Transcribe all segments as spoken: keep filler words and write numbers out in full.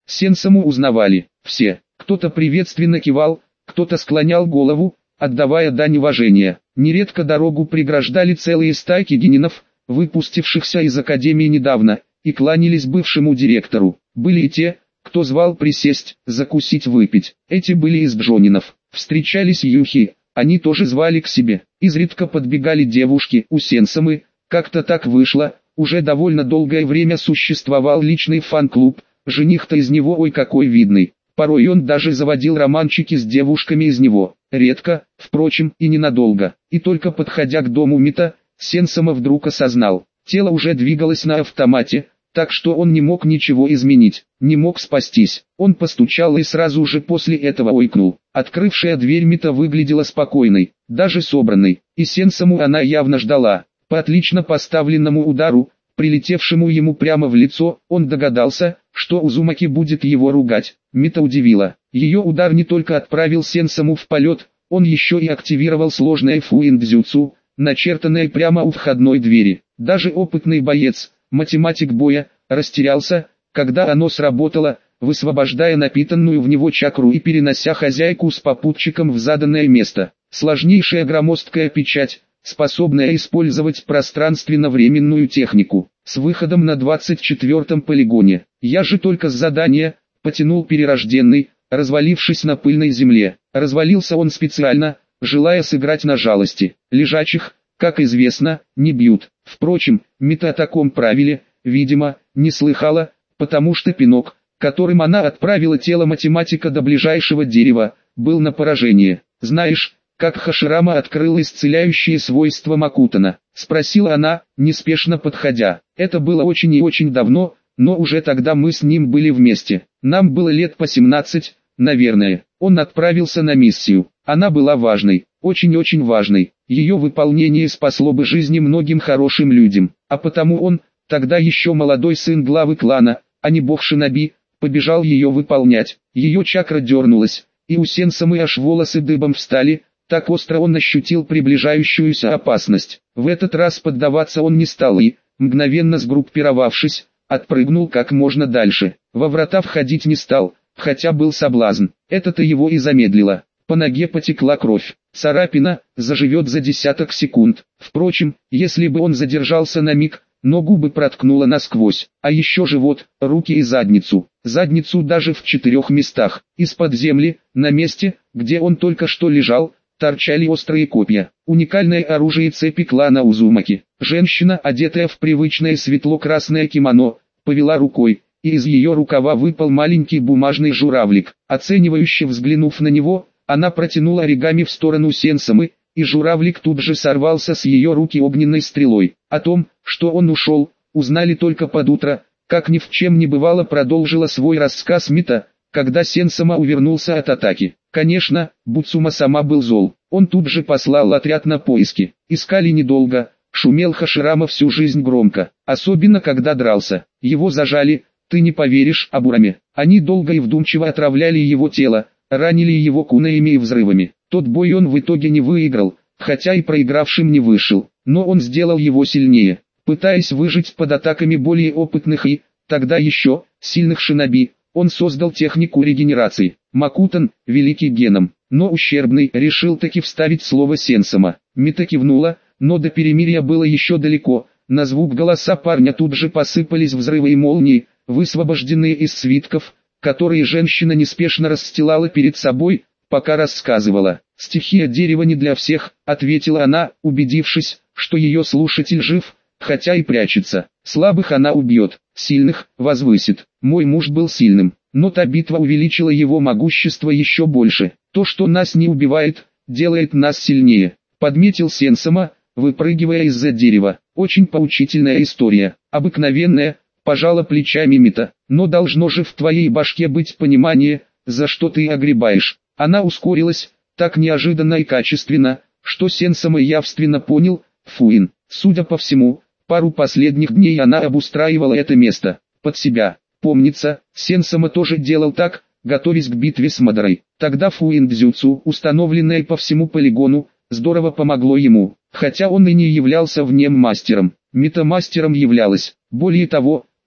Сенсаму узнавали все. Кто-то приветственно кивал, кто-то склонял голову, отдавая дань уважения. Нередко дорогу преграждали целые стайки генинов, выпустившихся из академии недавно, и кланялись бывшему директору. Были и те, кто звал присесть, закусить, выпить. Эти были из джонинов. Встречались юхи, они тоже звали к себе. Изредка подбегали девушки у Сенсамы. Как-то так вышло, уже довольно долгое время существовал личный фан-клуб, жених-то из него ой какой видный. Порой он даже заводил романчики с девушками из него. Редко, впрочем, и ненадолго. И только подходя к дому Мита, Сенсама вдруг осознал, тело уже двигалось на автомате, так что он не мог ничего изменить, не мог спастись. Он постучал и сразу же после этого ойкнул. Открывшая дверь Мита выглядела спокойной, даже собранной, и Сенсаму она явно ждала. По отлично поставленному удару, прилетевшему ему прямо в лицо, он догадался, что Узумаки будет его ругать. Мита удивила. Ее удар не только отправил Сенсаму в полет, он еще и активировал сложное фуиндзюцу, начертанное прямо у входной двери. Даже опытный боец, математик боя, растерялся, когда оно сработало, высвобождая напитанную в него чакру и перенося хозяйку с попутчиком в заданное место. Сложнейшая громоздкая печать, способная использовать пространственно-временную технику. С выходом на двадцать четвёртом полигоне. Я же только с задания, потянул перерожденный, развалившись на пыльной земле. Развалился он специально, желая сыграть на жалости. Лежачих, как известно, не бьют. Впрочем, Мита о таком правиле, видимо, не слыхала, потому что пинок, которым она отправила тело математика до ближайшего дерева, был на поражение. «Знаешь, как Хаширама открыл исцеляющие свойства Макутана?» — спросила она, неспешно подходя. «Это было очень и очень давно, но уже тогда мы с ним были вместе. Нам было лет по семнадцать, наверное. Он отправился на миссию. Она была важной, очень-очень важной. Ее выполнение спасло бы жизни многим хорошим людям. А потому он, тогда еще молодой сын главы клана, а не бог шиноби, побежал ее выполнять. Ее чакра дернулась, и у Сенсамы аж волосы дыбом встали. Так остро он ощутил приближающуюся опасность. В этот раз поддаваться он не стал и, мгновенно сгруппировавшись, отпрыгнул как можно дальше. Во врата входить не стал, хотя был соблазн. Это-то его и замедлило. По ноге потекла кровь. Царапина заживет за десяток секунд. Впрочем, если бы он задержался на миг, ногу бы проткнуло насквозь. А еще живот, руки и задницу. Задницу даже в четырех местах. Из-под земли, на месте, где он только что лежал, торчали острые копья. Уникальное оружие цепи клана Узумаки. Женщина, одетая в привычное светло-красное кимоно, повела рукой, и из ее рукава выпал маленький бумажный журавлик. Оценивающе взглянув на него, она протянула оригами в сторону Сенсамы, и журавлик тут же сорвался с ее руки огненной стрелой. О том, что он ушел, узнали только под утро. Как ни в чем не бывало, продолжила свой рассказ Мита, когда Сенсама увернулся от атаки. Конечно, Буцума сама был зол. Он тут же послал отряд на поиски. Искали недолго. Шумел Хаширама всю жизнь громко, особенно когда дрался. Его зажали, ты не поверишь, Абураме. Они долго и вдумчиво отравляли его тело, ранили его кунаями и взрывами. Тот бой он в итоге не выиграл, хотя и проигравшим не вышел. Но он сделал его сильнее, пытаясь выжить под атаками более опытных и, тогда еще, сильных шиноби. Он создал технику регенерации. Макутан, великий геном, но ущербный, решил таки вставить слово Сенсама. Мита кивнула, но до перемирия было еще далеко. На звук голоса парня тут же посыпались взрывы и молнии, высвобожденные из свитков, которые женщина неспешно расстилала перед собой, пока рассказывала. «Стихия дерева не для всех», — ответила она, убедившись, что ее слушатель жив, хотя и прячется. «Слабых она убьет, сильных возвысит. Мой муж был сильным, но та битва увеличила его могущество еще больше. То, что нас не убивает, делает нас сильнее», — подметил Сенсама, выпрыгивая из-за дерева. «Очень поучительная история, обыкновенная», — пожала плечами Мита. «Но должно же в твоей башке быть понимание, за что ты огребаешь». Она ускорилась, так неожиданно и качественно, что Сенсама явственно понял, Фуин. Судя по всему, пару последних дней она обустраивала это место под себя. Помнится, Сенсама тоже делал так, готовясь к битве с Мадорой. Тогда фуиндзюцу, установленное по всему полигону, здорово помогло ему, хотя он и не являлся в нем мастером. Мита мастером являлась. Более того,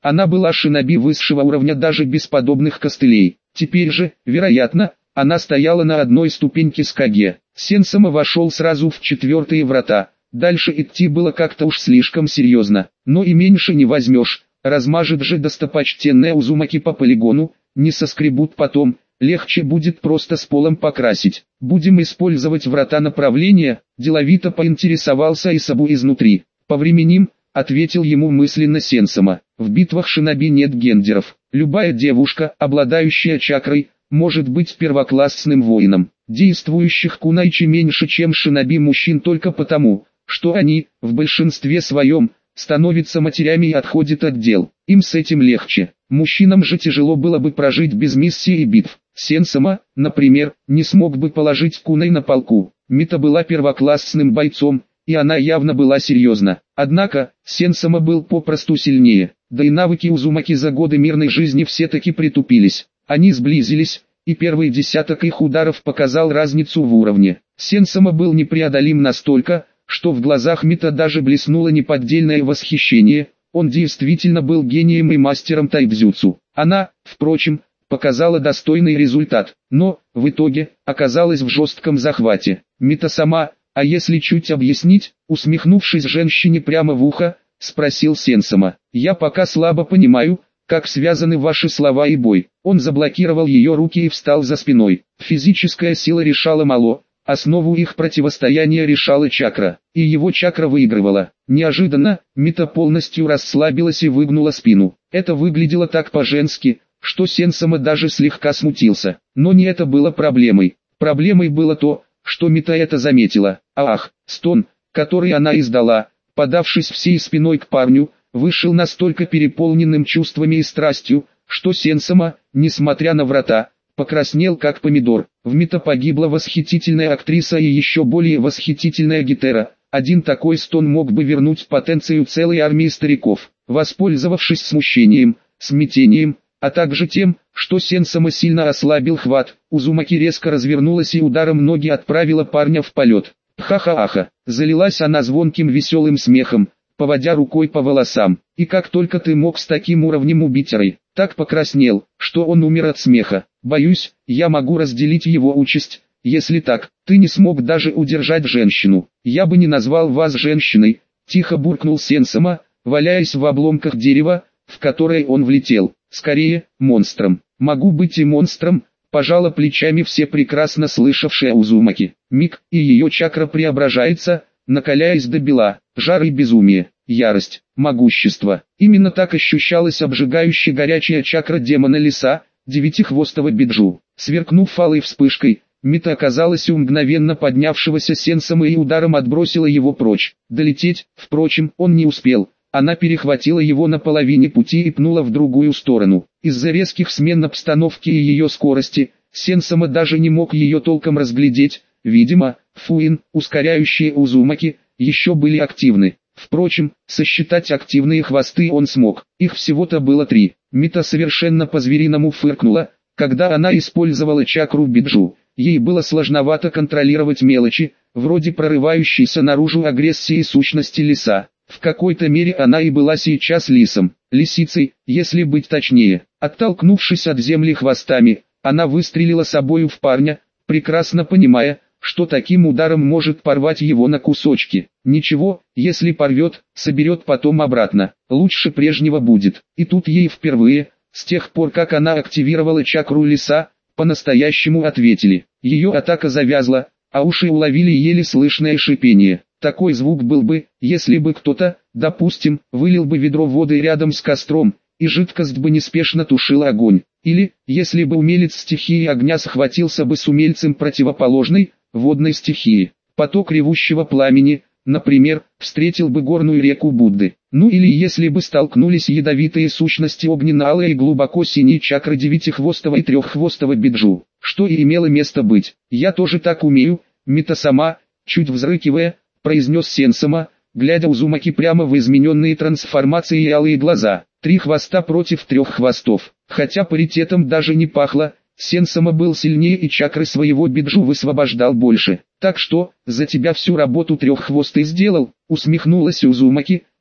Она была шиноби высшего уровня даже без подобных костылей. Теперь же, вероятно, она стояла на одной ступеньке с Каге. Сенсама вошел сразу в четвертые врата. Дальше идти было как-то уж слишком серьезно. Но и меньше не возьмешь. Размажет же достопочтенная Узумаки по полигону, не соскребут потом. Легче будет просто с полом покрасить. Будем использовать врата направления, деловито поинтересовался Исабу изнутри. Повременим, ответил ему мысленно Сенсама. В битвах шиноби нет гендеров. Любая девушка, обладающая чакрой, может быть первоклассным воином. Действующих кунайчи меньше, чем шиноби мужчин только потому, что они, в большинстве своем, становятся матерями и отходят от дел. Им с этим легче. Мужчинам же тяжело было бы прожить без миссий и битв. Сенсама, например, не смог бы положить кунай на полку. Мита была первоклассным бойцом, и она явно была серьезна. Однако, Сенсама был попросту сильнее. Да и навыки Узумаки за годы мирной жизни все-таки притупились. Они сблизились, и первый десяток их ударов показал разницу в уровне. Сенсама был непреодолим настолько, что в глазах Мита даже блеснуло неподдельное восхищение. Он действительно был гением и мастером тайбзюцу. Она, впрочем, показала достойный результат, но, в итоге, оказалась в жестком захвате. Мита сама, а если чуть объяснить, усмехнувшись женщине прямо в ухо, спросил Сенсама. «Я пока слабо понимаю, как связаны ваши слова и бой». Он заблокировал ее руки и встал за спиной. Физическая сила решала мало, основу их противостояния решала чакра, и его чакра выигрывала. Неожиданно, Мита полностью расслабилась и выгнула спину. Это выглядело так по-женски, что Сенсама даже слегка смутился. Но не это было проблемой. Проблемой было то, что Мита это заметила. Ах, стон, который она издала, подавшись всей спиной к парню, вышел настолько переполненным чувствами и страстью, что Сенсама, несмотря на врата, покраснел как помидор. В Мита погибла восхитительная актриса и еще более восхитительная гитара. Один такой стон мог бы вернуть потенцию целой армии стариков. Воспользовавшись смущением, смятением, а также тем, что Сенсама сильно ослабил хват, Узумаки резко развернулась и ударом ноги отправила парня в полет. Ха-ха-аха, залилась она звонким веселым смехом, поводя рукой по волосам. И как только ты мог с таким уровнем убить Рэй, так покраснел, что он умер от смеха. Боюсь, я могу разделить его участь. Если так, ты не смог даже удержать женщину. Я бы не назвал вас женщиной, тихо буркнул Сенсама, валяясь в обломках дерева, в которое он влетел. Скорее, монстром. Могу быть и монстром, пожала плечами все прекрасно слышавшие Узумаки. Миг, и ее чакра преображается, накаляясь до бела. Жар и безумие, ярость, могущество. Именно так ощущалась обжигающе горячая чакра демона леса, девятихвостого биджу. Сверкнув алой вспышкой, Мита оказалась у мгновенно поднявшегося Сенсама и ударом отбросила его прочь. Долететь, впрочем, он не успел. Она перехватила его на половине пути и пнула в другую сторону. Из-за резких смен обстановки и ее скорости, Сенсама даже не мог ее толком разглядеть. Видимо, фуин, ускоряющие Узумаки, еще были активны. Впрочем, сосчитать активные хвосты он смог. Их всего-то было три. Мита совершенно по-звериному фыркнула, когда она использовала чакру биджу. Ей было сложновато контролировать мелочи, вроде прорывающейся наружу агрессии сущности лиса. В какой-то мере она и была сейчас лисом, лисицей, если быть точнее. Оттолкнувшись от земли хвостами, она выстрелила собою в парня, прекрасно понимая, что таким ударом может порвать его на кусочки. Ничего, если порвет, соберет потом обратно. Лучше прежнего будет. И тут ей впервые, с тех пор как она активировала чакру лиса, по-настоящему ответили. Ее атака завязла, а уши уловили еле слышное шипение. Такой звук был бы, если бы кто-то, допустим, вылил бы ведро воды рядом с костром, и жидкость бы неспешно тушила огонь. Или, если бы умелец стихии огня схватился бы с умельцем противоположной, водной стихии. Поток ревущего пламени, например, встретил бы горную реку Будды. Ну или если бы столкнулись ядовитые сущности огненно-алой и глубоко синей чакры девятихвостого и треххвостого биджу. Что и имело место быть. Я тоже так умею, Мита сама, чуть взрыкивая, произнес Сенсама, глядя Узумаки прямо в измененные трансформации и алые глаза. Три хвоста против трех хвостов. Хотя паритетом даже не пахло, Сенсама был сильнее и чакры своего биджу высвобождал больше. Так что, за тебя всю работу треххвостый сделал, усмехнулась Узумаки,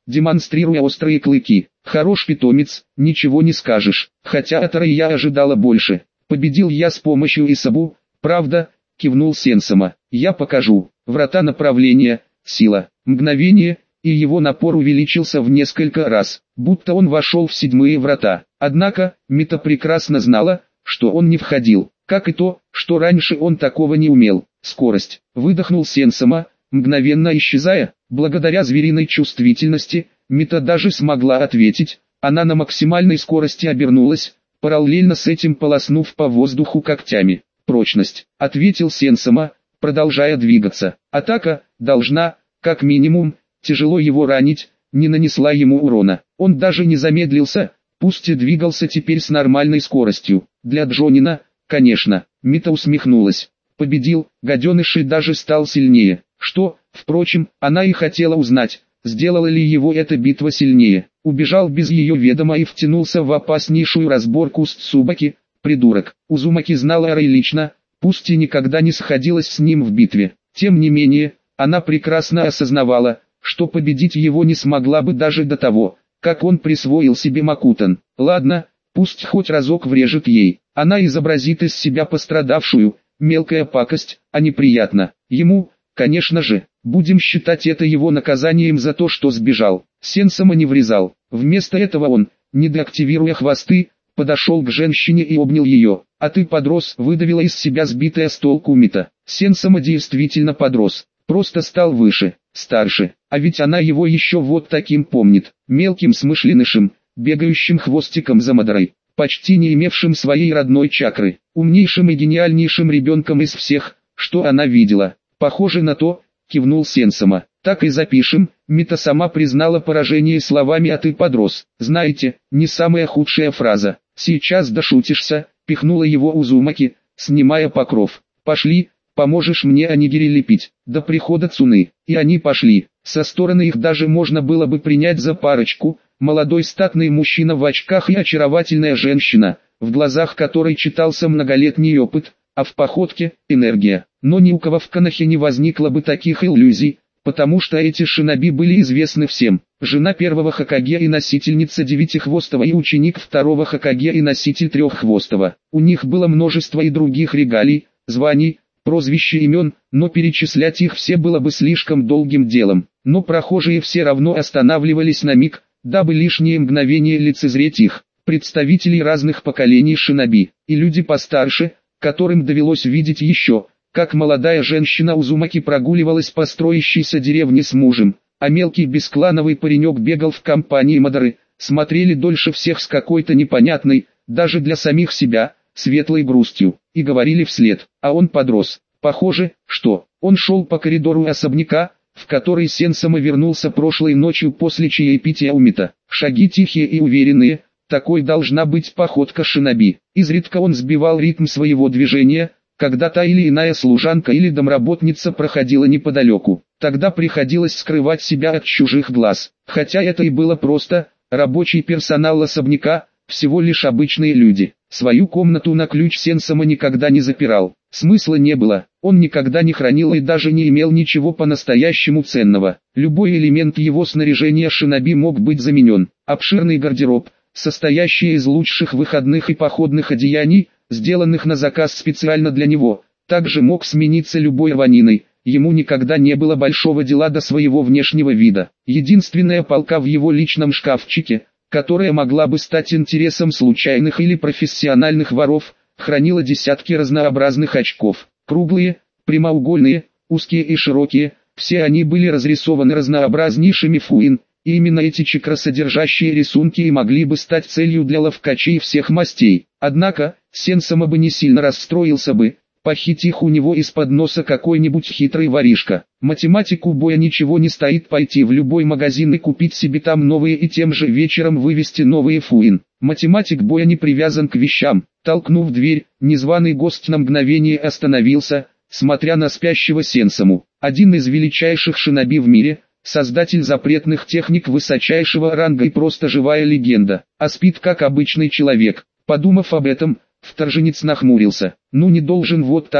демонстрируя острые клыки. Хорош питомец, ничего не скажешь, хотя от Рэй я ожидала больше. Победил я с помощью Исабу, правда, кивнул Сенсома. Я покажу. Врата направления, сила, мгновение, и его напор увеличился в несколько раз, будто он вошел в седьмые врата. Однако, Мита прекрасно знала, что он не входил, как и то, что раньше он такого не умел. Скорость. Выдохнул Сенсома, мгновенно исчезая. Благодаря звериной чувствительности, Мита даже смогла ответить. Она на максимальной скорости обернулась, параллельно с этим полоснув по воздуху когтями. Прочность, ответил Сенсома, продолжая двигаться. Атака должна, как минимум, тяжело его ранить, не нанесла ему урона. Он даже не замедлился, пусть и двигался теперь с нормальной скоростью. Для Джонина, конечно. Мита усмехнулась. Победил, гаденыш и даже стал сильнее. Что, впрочем, она и хотела узнать, сделала ли его эта битва сильнее. Убежал без ее ведома и втянулся в опаснейшую разборку с Цубаки, придурок. Узумаки знала Рэй лично, пусть и никогда не сходилась с ним в битве. Тем не менее, она прекрасно осознавала, что победить его не смогла бы даже до того, как он присвоил себе Макутан. Ладно, пусть хоть разок врежет ей. Она изобразит из себя пострадавшую, мелкая пакость, а неприятно. Ему, конечно же, будем считать это его наказанием за то, что сбежал. Сенсома не врезал. Вместо этого он, не деактивируя хвосты, подошел к женщине и обнял ее. «А ты подрос», — выдавила из себя сбитая с толку Мита. Сенсома действительно подрос, просто стал выше, старше, а ведь она его еще вот таким помнит, мелким смышленышем, бегающим хвостиком за Мадарой, почти не имевшим своей родной чакры, умнейшим и гениальнейшим ребенком из всех, что она видела. «Похоже на то», — кивнул Сенсома. «Так и запишем». Мита сама признала поражение словами «а ты подрос». Знаете, не самая худшая фраза. «Сейчас дошутишься», — пихнула его Узумаки, снимая покров. «Пошли, поможешь мне онигири лепить». До прихода Цуны. И они пошли. Со стороны их даже можно было бы принять за парочку. Молодой статный мужчина в очках и очаровательная женщина, в глазах которой читался многолетний опыт, а в походке – энергия. Но ни у кого в Конохе не возникло бы таких иллюзий, потому что эти шиноби были известны всем. Жена первого Хокаге и носительница девятихвостого и ученик второго Хокаге и носитель треххвостого. У них было множество и других регалий, званий, прозвищ и имен, но перечислять их все было бы слишком долгим делом. Но прохожие все равно останавливались на миг, дабы лишние мгновения лицезреть их. Представителей разных поколений шиноби, и люди постарше, которым довелось видеть еще, как молодая женщина Узумаки прогуливалась по строящейся деревне с мужем, а мелкий бесклановый паренек бегал в компании Мадары, смотрели дольше всех с какой-то непонятной, даже для самих себя, светлой грустью, и говорили вслед, а он подрос. Похоже, что он шел по коридору особняка, в который Сенсома вернулся прошлой ночью после чаепития у Мита. Шаги тихие и уверенные, такой должна быть походка шиноби. Изредка он сбивал ритм своего движения, когда та или иная служанка или домработница проходила неподалеку. Тогда приходилось скрывать себя от чужих глаз. Хотя это и было просто, рабочий персонал особняка, всего лишь обычные люди. Свою комнату на ключ Сенсома никогда не запирал. Смысла не было, он никогда не хранил и даже не имел ничего по-настоящему ценного. Любой элемент его снаряжения шиноби мог быть заменен. Обширный гардероб, состоящий из лучших выходных и походных одеяний, сделанных на заказ специально для него, также мог смениться любой рваниной. Ему никогда не было большого дела до своего внешнего вида. Единственная полка в его личном шкафчике, которая могла бы стать интересом случайных или профессиональных воров, хранила десятки разнообразных очков. Круглые, прямоугольные, узкие и широкие, все они были разрисованы разнообразнейшими фуин, и именно эти чакросодержащие рисунки и могли бы стать целью для ловкачей всех мастей. Однако, Сенсома бы не сильно расстроился бы, похитив у него из-под носа какой-нибудь хитрый воришка. Математику боя ничего не стоит пойти в любой магазин и купить себе там новые и тем же вечером вывести новые фуин. Математик боя не привязан к вещам. Толкнув дверь, незваный гость на мгновение остановился, смотря на спящего Сенсому. Один из величайших шиноби в мире, создатель запретных техник высочайшего ранга и просто живая легенда, а спит как обычный человек. Подумав об этом, вторженец нахмурился. Ну не должен вот так,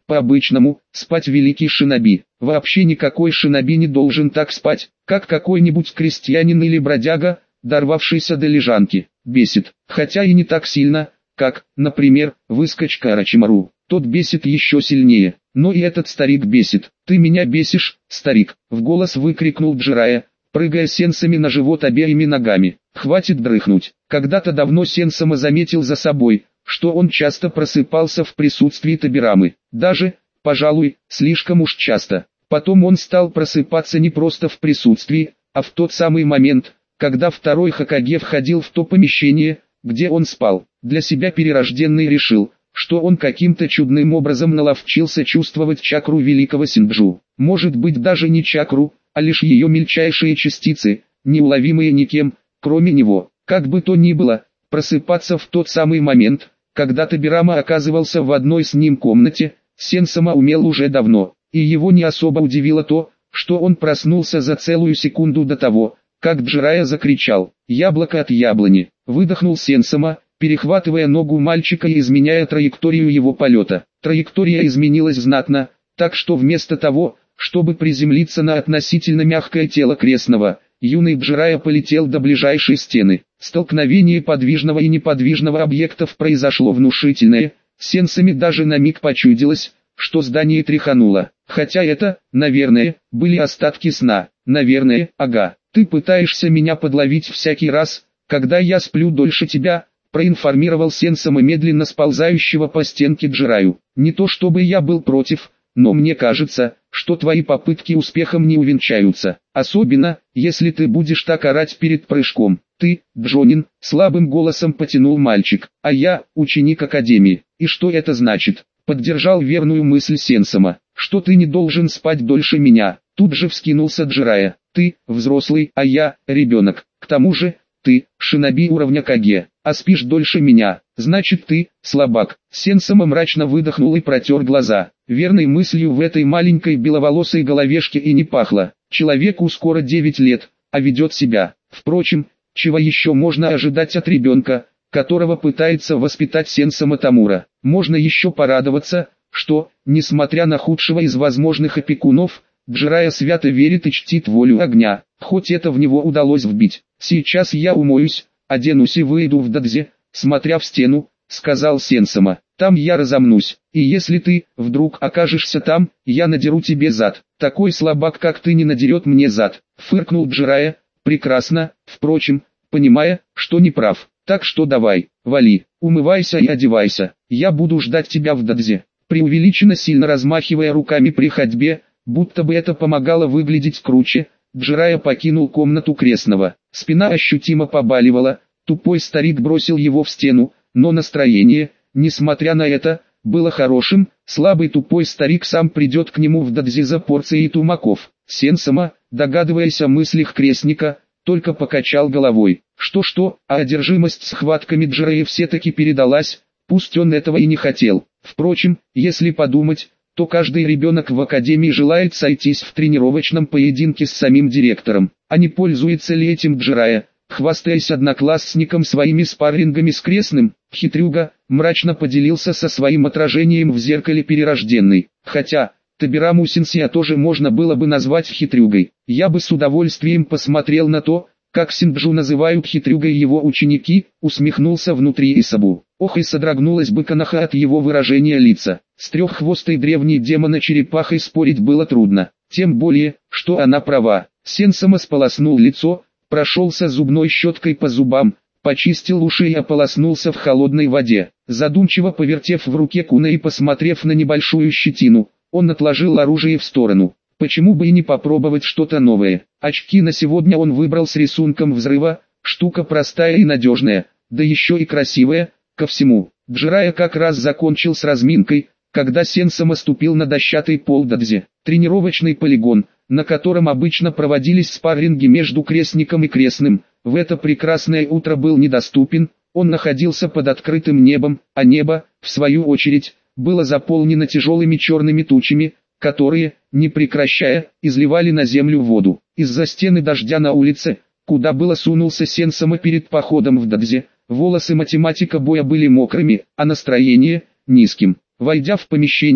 По-обычному, спать великий шиноби. Вообще никакой шиноби не должен так спать, как какой-нибудь крестьянин или бродяга, дорвавшийся до лежанки. Бесит, хотя и не так сильно, как, например, выскочка Орочимару. Тот бесит еще сильнее. Но и этот старик бесит. «Ты меня бесишь, старик!» — в голос выкрикнул Джирайя, прыгая сенсами на живот обеими ногами. «Хватит дрыхнуть!» Когда-то давно Сенсама заметил за собой, что он часто просыпался в присутствии Тобирамы. Даже, пожалуй, слишком уж часто. Потом он стал просыпаться не просто в присутствии, а в тот самый момент, когда второй Хокаге входил в то помещение, где он спал. Для себя перерожденный решил, что он каким-то чудным образом наловчился чувствовать чакру великого Синджу. Может быть даже не чакру, а лишь ее мельчайшие частицы, неуловимые никем, кроме него. Как бы то ни было, просыпаться в тот самый момент, когда Тобирама оказывался в одной с ним комнате, Сенсама умел уже давно, и его не особо удивило то, что он проснулся за целую секунду до того, как Джирайя закричал «Яблоко от яблони!». Выдохнул Сенсама, перехватывая ногу мальчика и изменяя траекторию его полета. Траектория изменилась знатно, так что вместо того, чтобы приземлиться на относительно мягкое тело крестного, юный Джирайя полетел до ближайшей стены. Столкновение подвижного и неподвижного объектов произошло внушительное, Сенсами даже на миг почудилось, что здание тряхануло. Хотя это, наверное, были остатки сна. Наверное, ага. «Ты пытаешься меня подловить всякий раз, когда я сплю дольше тебя», проинформировал Сенсама медленно сползающего по стенке Джирайю. «Не то чтобы я был против, но мне кажется, что твои попытки успехом не увенчаются. Особенно, если ты будешь так орать перед прыжком. Ты, Джонин», слабым голосом потянул мальчик, «а я, ученик Академии. И что это значит?» Поддержал верную мысль Сенсама. «Что ты не должен спать дольше меня». Тут же вскинулся Джирайя. «Ты, взрослый, а я, ребенок. К тому же, ты, шиноби уровня Каге, а спишь дольше меня. Значит ты, слабак». Сенсама мрачно выдохнул и протер глаза. Верной мыслью в этой маленькой беловолосой головешке и не пахло. Человеку скоро девять лет, а ведет себя. Впрочем, чего еще можно ожидать от ребенка, которого пытается воспитать Сенсама Тамура? Можно еще порадоваться, что, несмотря на худшего из возможных опекунов, Джирайя свято верит и чтит волю огня, хоть это в него удалось вбить. «Сейчас я умоюсь, оденусь и выйду в дадзе», смотря в стену, сказал Сенсама. «Там я разомнусь, и если ты, вдруг окажешься там, я надеру тебе зад. Такой слабак как ты не надерет мне зад», фыркнул Джирайя, прекрасно, впрочем, понимая, что не прав. «Так что давай, вали, умывайся и одевайся, я буду ждать тебя в дадзе». Преувеличенно сильно размахивая руками при ходьбе, будто бы это помогало выглядеть круче, Джирайя покинул комнату крестного. Спина ощутимо побаливала, тупой старик бросил его в стену, но настроение, несмотря на это, было хорошим. Слабый тупой старик сам придет к нему в дадзе за порцией тумаков. Сенсама, догадываясь о мыслях крестника, только покачал головой. Что-что, а одержимость схватками Джирайи все-таки передалась, пусть он этого и не хотел. Впрочем, если подумать, то каждый ребенок в академии желает сойтись в тренировочном поединке с самим директором. А не пользуется ли этим Джирайя, хвастаясь одноклассником своими спаррингами с крестным? Хитрюга, мрачно поделился со своим отражением в зеркале перерожденный. Хотя, Тобираму Сенсея тоже можно было бы назвать хитрюгой. Я бы с удовольствием посмотрел на то, как Синджу называют хитрюгой его ученики, усмехнулся внутри Исабу. Ох, и содрогнулась бы Канаха от его выражения лица. С треххвостой древней демона-черепахой спорить было трудно. Тем более, что она права. Сенсама сполоснул лицо, прошелся зубной щеткой по зубам, почистил уши и ополоснулся в холодной воде. Задумчиво повертев в руке куна и посмотрев на небольшую щетину, он отложил оружие в сторону. Почему бы и не попробовать что-то новое? Очки на сегодня он выбрал с рисунком взрыва, штука простая и надежная, да еще и красивая, ко всему. Джирайя как раз закончил с разминкой, когда Сенсама ступил на дощатый пол дадзе. Тренировочный полигон, на котором обычно проводились спарринги между крестником и крестным, в это прекрасное утро был недоступен. Он находился под открытым небом, а небо, в свою очередь, было заполнено тяжелыми черными тучами, которые, не прекращая, изливали на землю воду. Из-за стены дождя на улице, куда было сунулся Сенсама перед походом в дадзе, волосы математика боя были мокрыми, а настроение – низким. Войдя в помещение,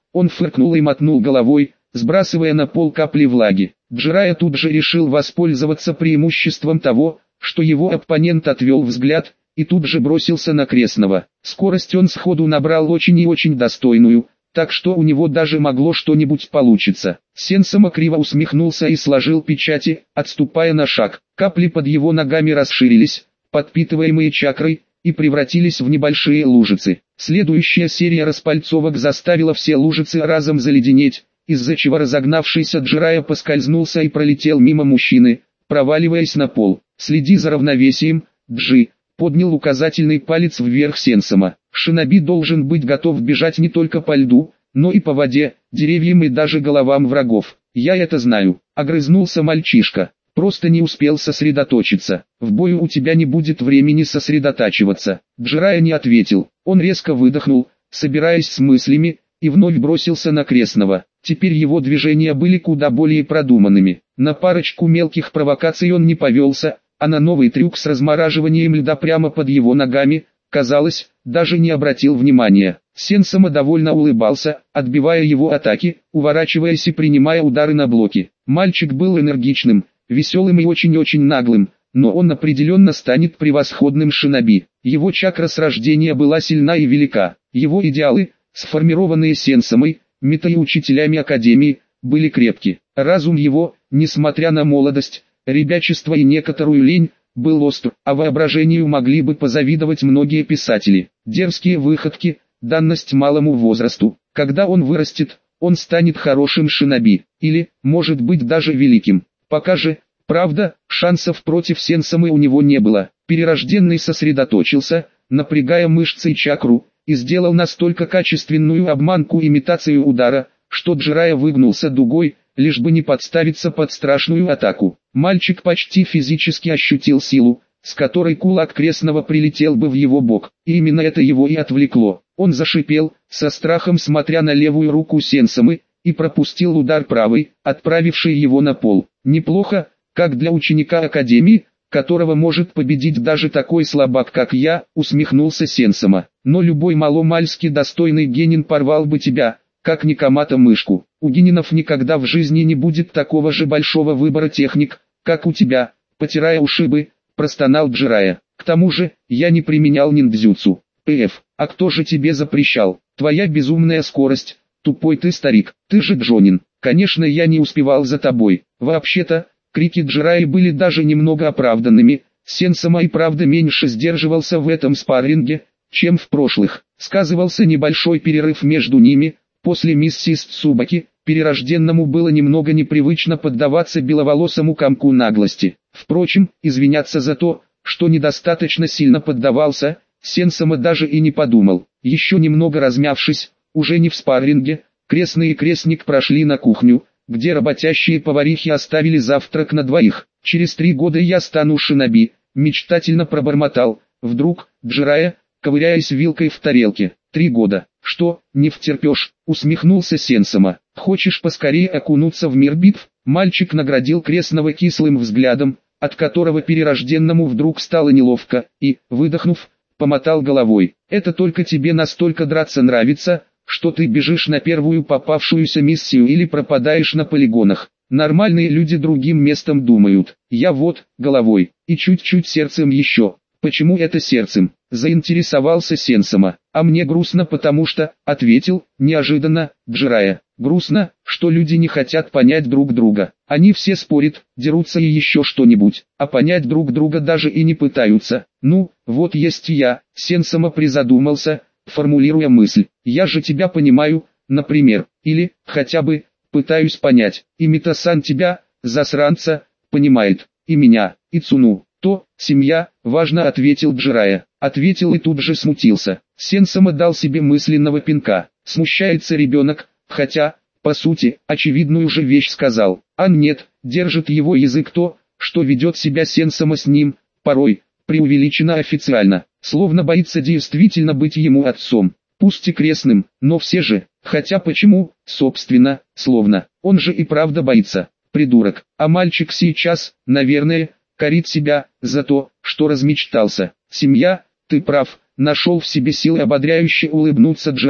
Он фыркнул и мотнул головой, сбрасывая на пол капли влаги. Джирайя тут же решил воспользоваться преимуществом того, что его оппонент отвел взгляд, и тут же бросился на крестного. Скорость он сходу набрал очень и очень достойную, так что у него даже могло что-нибудь получиться. Сенсома криво усмехнулся и сложил печати, отступая на шаг. Капли под его ногами расширились, подпитываемые чакрой, и превратились в небольшие лужицы. Следующая серия распальцовок заставила все лужицы разом заледенеть, из-за чего разогнавшийся Джирайя поскользнулся и пролетел мимо мужчины, проваливаясь на пол. «Следи за равновесием, Джи», — поднял указательный палец вверх Сенсома. «Шиноби должен быть готов бежать не только по льду, но и по воде, деревьям и даже головам врагов. Я это знаю», — огрызнулся мальчишка. «Просто не успел сосредоточиться. В бою у тебя не будет времени сосредотачиваться». Джирайя не ответил. Он резко выдохнул, собираясь с мыслями, и вновь бросился на крестного. Теперь его движения были куда более продуманными. На парочку мелких провокаций он не повелся, а на новый трюк с размораживанием льда прямо под его ногами, казалось, даже не обратил внимания. Сенсома довольно улыбался, отбивая его атаки, уворачиваясь и принимая удары на блоки. Мальчик был энергичным, веселым и очень-очень наглым, но он определенно станет превосходным шиноби. Его чакра с рождения была сильна и велика. Его идеалы, сформированные Сенсомой, Митой и учителями Академии, были крепки. Разум его, несмотря на молодость, ребячество и некоторую лень, был остр, а воображению могли бы позавидовать многие писатели. Дерзкие выходки, данность малому возрасту. Когда он вырастет, он станет хорошим шиноби, или, может быть, даже великим. Пока же, правда, шансов против Сенсомы у него не было. Перерожденный сосредоточился, напрягая мышцы и чакру, и сделал настолько качественную обманку-имитацию удара, что Джирайя выгнулся дугой, лишь бы не подставиться под страшную атаку. Мальчик почти физически ощутил силу, с которой кулак крестного прилетел бы в его бок, и именно это его и отвлекло. Он зашипел, со страхом смотря на левую руку Сенсомы, и пропустил удар правой, отправивший его на пол. Неплохо, как для ученика Академии, которого может победить даже такой слабак, как я, усмехнулся Сенсома. Но любой маломальски достойный генин порвал бы тебя, как Никомата-мышку. У генинов никогда в жизни не будет такого же большого выбора техник, как у тебя, потирая ушибы, простонал Джирайя. К тому же, я не применял ниндзюцу. Эф, а кто же тебе запрещал? Твоя безумная скорость, тупой ты старик, ты же Джонин. Конечно, я не успевал за тобой. Вообще-то, крики Джирайи были даже немного оправданными. Сенсома и правда меньше сдерживался в этом спарринге, чем в прошлых. Сказывался небольшой перерыв между ними. После миссии с Цубаки, перерожденному было немного непривычно поддаваться беловолосому комку наглости. Впрочем, извиняться за то, что недостаточно сильно поддавался, Сенсома даже и не подумал. Еще немного размявшись, уже не в спарринге, крестный и крестник прошли на кухню, где работящие поварихи оставили завтрак на двоих. «Через три года я стану шиноби», — мечтательно пробормотал, вдруг, Джирайя, ковыряясь вилкой в тарелке. «Три года. Что, не втерпешь?» — усмехнулся Сенсома. «Хочешь поскорее окунуться в мир битв?» Мальчик наградил крестного кислым взглядом, от которого перерожденному вдруг стало неловко, и, выдохнув, помотал головой. «Это только тебе настолько драться нравится, что ты бежишь на первую попавшуюся миссию или пропадаешь на полигонах. Нормальные люди другим местом думают. Я вот, головой, и чуть-чуть сердцем еще». «Почему это сердцем?» — заинтересовался Сенсома. «А мне грустно, потому что», — ответил, неожиданно, Джирайя. «Грустно, что люди не хотят понять друг друга. Они все спорят, дерутся и еще что-нибудь, а понять друг друга даже и не пытаются. Ну, вот есть я», — Сенсома призадумался, формулируя мысль. «Я же тебя понимаю, например, или, хотя бы, пытаюсь понять. И Мита-сан тебя, засранца, понимает, и меня, и Цуну». «То, семья, важно», — ответил Джирайя. Ответил и тут же смутился. Сенсома дал себе мысленного пинка. Смущается ребенок, хотя, по сути, очевидную же вещь сказал. А нет, держит его язык то, что ведет себя Сенсома с ним, порой, преувеличенно официально, словно боится действительно быть ему отцом. Пусть и крестным, но все же, хотя почему, собственно, словно, он же и правда боится. Придурок, а мальчик сейчас, наверное, корит себя за то, что размечтался. «Семья, ты прав», — нашел в себе силы ободряюще улыбнуться Джирайя,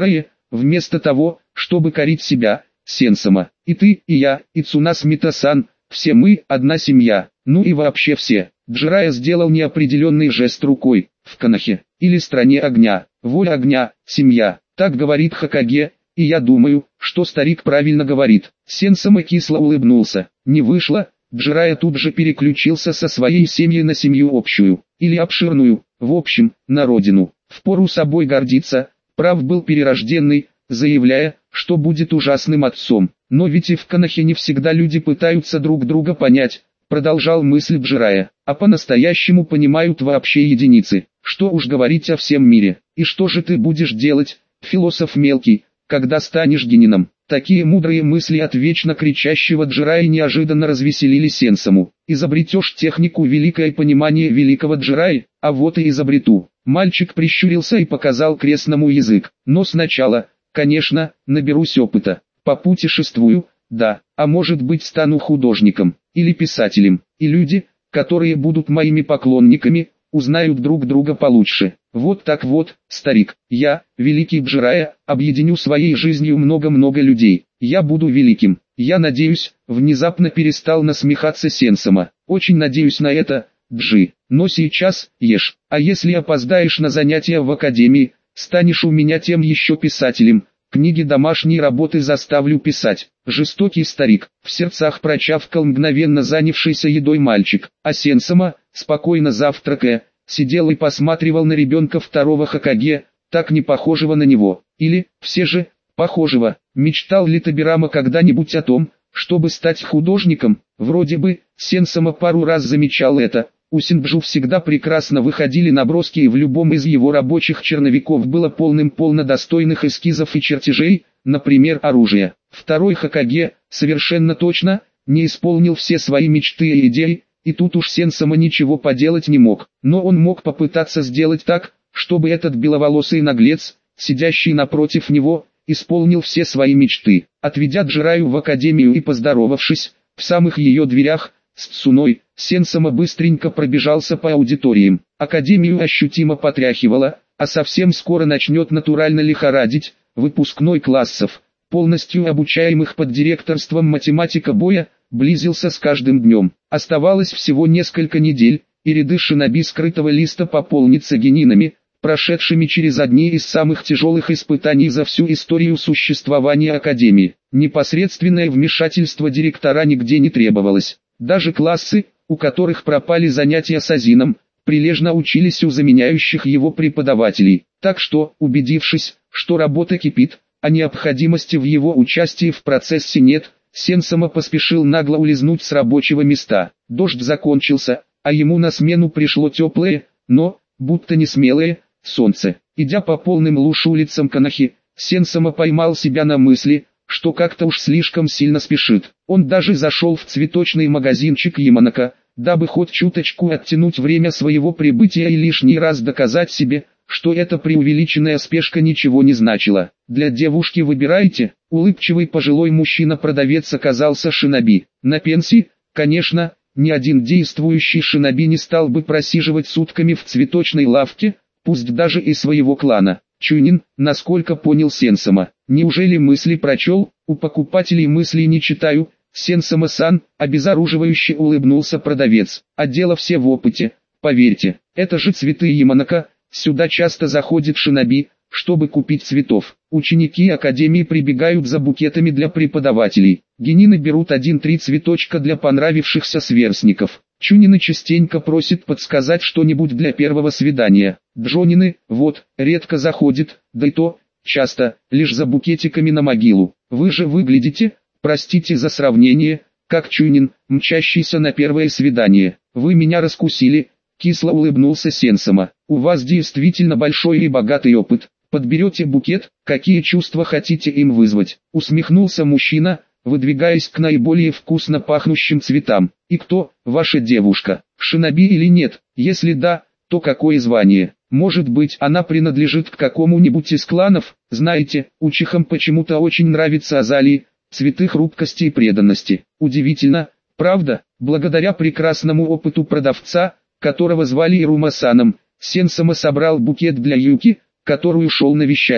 вместо того, чтобы корить себя, Сенсама. И ты, и я, и Цунас Митасан, все мы, одна семья, ну и вообще все. Джирайя сделал неопределенный жест рукой. В Конохе, или стране огня, воля огня, семья, так говорит Хокаге, и я думаю, что старик правильно говорит. Сенсама кисло улыбнулся. Не вышло, Джирайя тут же переключился со своей семьи на семью общую, или обширную, в общем, на родину. Впору собой гордиться, прав был перерожденный, заявляя, что будет ужасным отцом. Но ведь и в Конохе не всегда люди пытаются друг друга понять, продолжал мысль Джирайя, а по-настоящему понимают вообще единицы. Что уж говорить о всем мире. И что же ты будешь делать, философ мелкий, когда станешь генином? Такие мудрые мысли от вечно кричащего Джирайи неожиданно развеселили Сенсаму. Изобретешь технику великое понимание великого Джирайи, а вот и изобрету. Мальчик прищурился и показал крестному язык. Но сначала, конечно, наберусь опыта. Попутешествую, да, а может быть стану художником, или писателем, и люди, которые будут моими поклонниками, узнают друг друга получше. Вот так вот, старик, я, великий Джирайя, объединю своей жизнью много-много людей. Я буду великим. Я надеюсь, внезапно перестал насмехаться Сенсама. Очень надеюсь на это, Джи. Но сейчас, ешь. А если опоздаешь на занятия в академии, станешь у меня тем еще писателем. Книги домашней работы заставлю писать. Жестокий старик, в сердцах прочавкал мгновенно занявшийся едой мальчик. А Сенсама, спокойно завтракая, сидел и посматривал на ребенка второго Хокаге, так не похожего на него. Или, все же, похожего. Мечтал ли Табирама когда-нибудь о том, чтобы стать художником? Вроде бы, Сенсама пару раз замечал это. У Синджу всегда прекрасно выходили наброски, и в любом из его рабочих черновиков было полным-полно достойных эскизов и чертежей, например, оружия. Второй Хокаге, совершенно точно, не исполнил все свои мечты и идеи, и тут уж Сенсама ничего поделать не мог. Но он мог попытаться сделать так, чтобы этот беловолосый наглец, сидящий напротив него, исполнил все свои мечты. Отведя Джирайю в академию и поздоровавшись, в самых ее дверях, с Цуной, Сенсама быстренько пробежался по аудиториям. Академию ощутимо потряхивало, а совсем скоро начнет натурально лихорадить. Выпускной классов, полностью обучаемых под директорством математика Боя, близился с каждым днем. Оставалось всего несколько недель, и ряды шиноби скрытого листа пополнятся генинами, прошедшими через одни из самых тяжелых испытаний за всю историю существования Академии. Непосредственное вмешательство директора нигде не требовалось. Даже классы, у которых пропали занятия с Азином, прилежно учились у заменяющих его преподавателей. Так что, убедившись, что работа кипит, а необходимости в его участии в процессе нет, Сенсама поспешил нагло улизнуть с рабочего места. Дождь закончился, а ему на смену пришло теплое, но, будто не смелое, солнце. Идя по полным луж улицам Конохи, Сенсама поймал себя на мысли, что как-то уж слишком сильно спешит. Он даже зашел в цветочный магазинчик Яманака, дабы хоть чуточку оттянуть время своего прибытия и лишний раз доказать себе, что эта преувеличенная спешка ничего не значила. Для девушки выбирайте. Улыбчивый пожилой мужчина-продавец оказался шиноби. На пенсии, конечно, ни один действующий шиноби не стал бы просиживать сутками в цветочной лавке, пусть даже и своего клана. Чунин, насколько понял Сенсама. Неужели мысли прочел? У покупателей мыслей не читаю. Сенсама-сан, обезоруживающе улыбнулся продавец. А дело все в опыте. Поверьте, это же цветы Яманака. Сюда часто заходит шиноби, чтобы купить цветов. Ученики академии прибегают за букетами для преподавателей. Генины берут один-три цветочка для понравившихся сверстников. Чунины частенько просит подсказать что-нибудь для первого свидания. Джонины, вот, редко заходит, да и то, часто, лишь за букетиками на могилу. Вы же выглядите, простите за сравнение, как Чунин, мчащийся на первое свидание. Вы меня раскусили, кисло улыбнулся Сенсама. У вас действительно большой и богатый опыт. Подберете букет, какие чувства хотите им вызвать. Усмехнулся мужчина, выдвигаясь к наиболее вкусно пахнущим цветам. И кто, ваша девушка, шиноби или нет? Если да, то какое звание? Может быть, она принадлежит к какому-нибудь из кланов? Знаете, учихам почему-то очень нравятся азалии, цветы хрупкости и преданности. Удивительно, правда? Благодаря прекрасному опыту продавца, которого звали Ирума-саном, Сенсама собрал букет для Юки, которую шел навещать.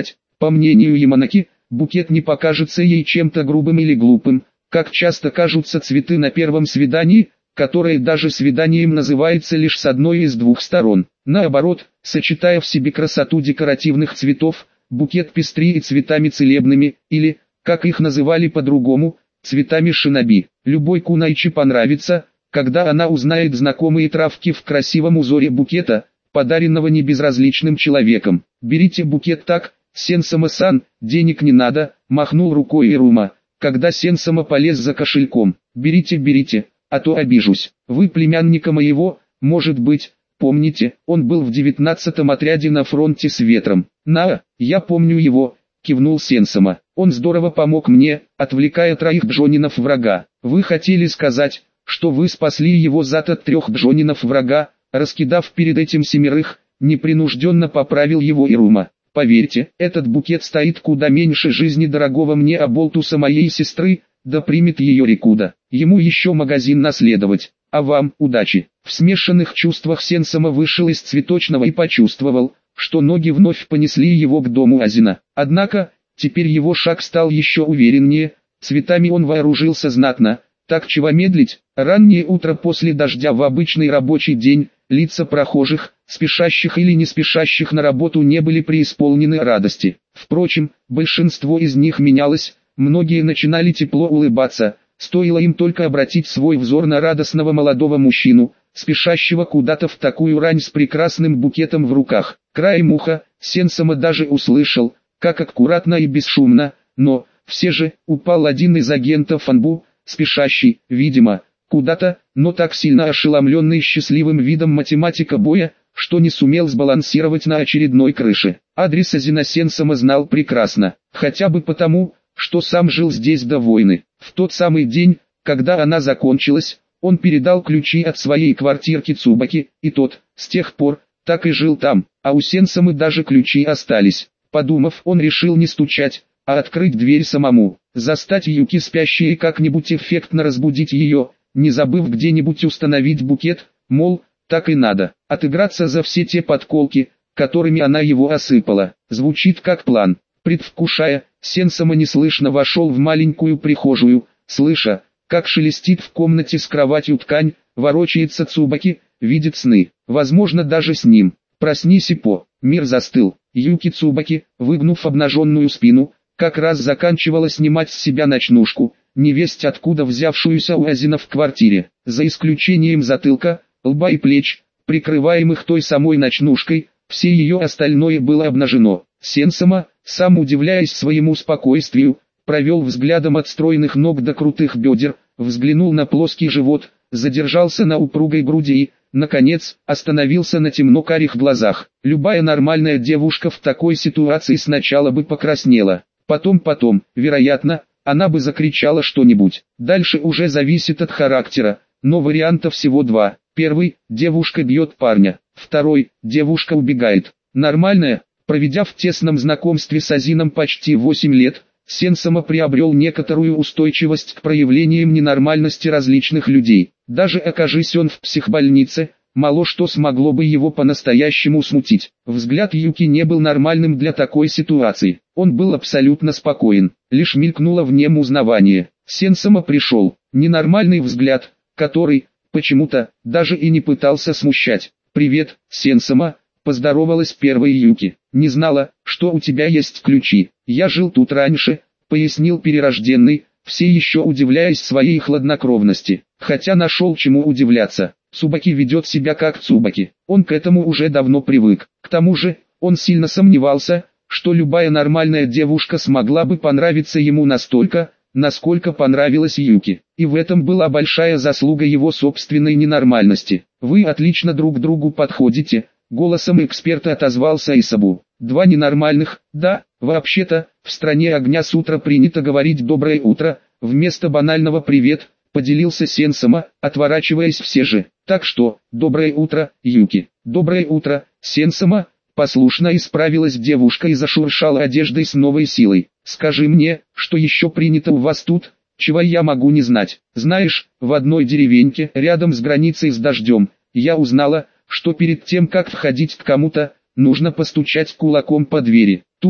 По мнению Яманаки, букет не покажется ей чем-то грубым или глупым, как часто кажутся цветы на первом свидании, которое даже свиданием называется лишь с одной из двух сторон. Наоборот, сочетая в себе красоту декоративных цветов, букет пестрит цветами целебными, или, как их называли по-другому, цветами шиноби. Любой кунайчи понравится, когда она узнает знакомые травки в красивом узоре букета, подаренного небезразличным человеком. «Берите букет так, Сенсама-сан, денег не надо», — махнул рукой Ирума, когда Сенсама полез за кошельком. «Берите, берите, а то обижусь. Вы племянника моего, может быть, помните, он был в девятнадцатом отряде на фронте с ветром». «На, я помню его», — кивнул Сенсама. «Он здорово помог мне, отвлекая троих джонинов врага». «Вы хотели сказать, что вы спасли его зад от трех джонинов врага, раскидав перед этим семерых», — непринужденно поправил его Ирума. «Поверьте, этот букет стоит куда меньше жизни дорогого мне оболтуса моей сестры, да примет ее Рикуда. Ему еще магазин наследовать, а вам удачи». В смешанных чувствах Сенсама вышел из цветочного и почувствовал, что ноги вновь понесли его к дому Азина. Однако, теперь его шаг стал еще увереннее, цветами он вооружился знатно. Так чего медлить? Раннее утро после дождя в обычный рабочий день, лица прохожих, спешащих или не спешащих на работу, не были преисполнены радости. Впрочем, большинство из них менялось, многие начинали тепло улыбаться, стоило им только обратить свой взор на радостного молодого мужчину, спешащего куда-то в такую рань с прекрасным букетом в руках. Краем уха, Сенсама даже услышал, как аккуратно и бесшумно, но, все же, упал один из агентов Анбу, спешащий, видимо, куда-то, но так сильно ошеломленный счастливым видом математика боя, что не сумел сбалансировать на очередной крыше. Адрес Азина Сенсама знал прекрасно, хотя бы потому, что сам жил здесь до войны. В тот самый день, когда она закончилась, он передал ключи от своей квартирки Цубаки, и тот, с тех пор, так и жил там, а у Сенсамы даже ключи остались. Подумав, он решил не стучать, а открыть дверь самому, застать Юки спящей и как-нибудь эффектно разбудить ее, не забыв где-нибудь установить букет, мол, так и надо, отыграться за все те подколки, которыми она его осыпала. Звучит как план. Предвкушая, Сенсама неслышно вошел в маленькую прихожую, слыша, как шелестит в комнате с кроватью ткань, ворочается Цубаки, видит сны, возможно даже с ним. «Проснись, Иппо». Мир застыл. Юки Цубаки, выгнув обнаженную спину, как раз заканчивала снимать с себя ночнушку, невесть откуда взявшуюся у Азина в квартире, за исключением затылка, лба и плеч, прикрываемых той самой ночнушкой, все ее остальное было обнажено. Сенсама, сам удивляясь своему спокойствию, провел взглядом от стройных ног до крутых бедер, взглянул на плоский живот, задержался на упругой груди и, наконец, остановился на темно-карих глазах. Любая нормальная девушка в такой ситуации сначала бы покраснела, потом-потом, вероятно, она бы закричала что-нибудь. Дальше уже зависит от характера, но вариантов всего два. Первый – девушка бьет парня. Второй – девушка убегает. Нормальная, проведя в тесном знакомстве с Азином почти восемь лет, Сенсама приобрел некоторую устойчивость к проявлениям ненормальности различных людей. Даже окажись он в психбольнице, мало что смогло бы его по-настоящему смутить. Взгляд Юки не был нормальным для такой ситуации. Он был абсолютно спокоен, лишь мелькнуло в нем узнавание. Сенсама пришел. Ненормальный взгляд, который, почему-то, даже и не пытался смущать. «Привет, Сенсама», — поздоровалась первой Юки. «Не знала, что у тебя есть ключи. Я жил тут раньше», — пояснил перерожденный, все еще удивляясь своей хладнокровности. Хотя нашел чему удивляться. Цубаки ведет себя как Цубаки. Он к этому уже давно привык. К тому же, он сильно сомневался, что любая нормальная девушка смогла бы понравиться ему настолько, насколько понравилась Юки. И в этом была большая заслуга его собственной ненормальности. «Вы отлично друг другу подходите», — голосом эксперта отозвался Исабу. «Два ненормальных, да, вообще-то, в стране огня с утра принято говорить «доброе утро», вместо банального «привет», — поделился Сенсама, отворачиваясь все же. «Так что, доброе утро, Юки». «Доброе утро, Сенсама», — послушно исправилась девушка и зашуршала одеждой с новой силой. «Скажи мне, что еще принято у вас тут, чего я могу не знать. Знаешь, в одной деревеньке, рядом с границей с дождем, я узнала, что перед тем как входить к кому-то, нужно постучать кулаком по двери. Тут,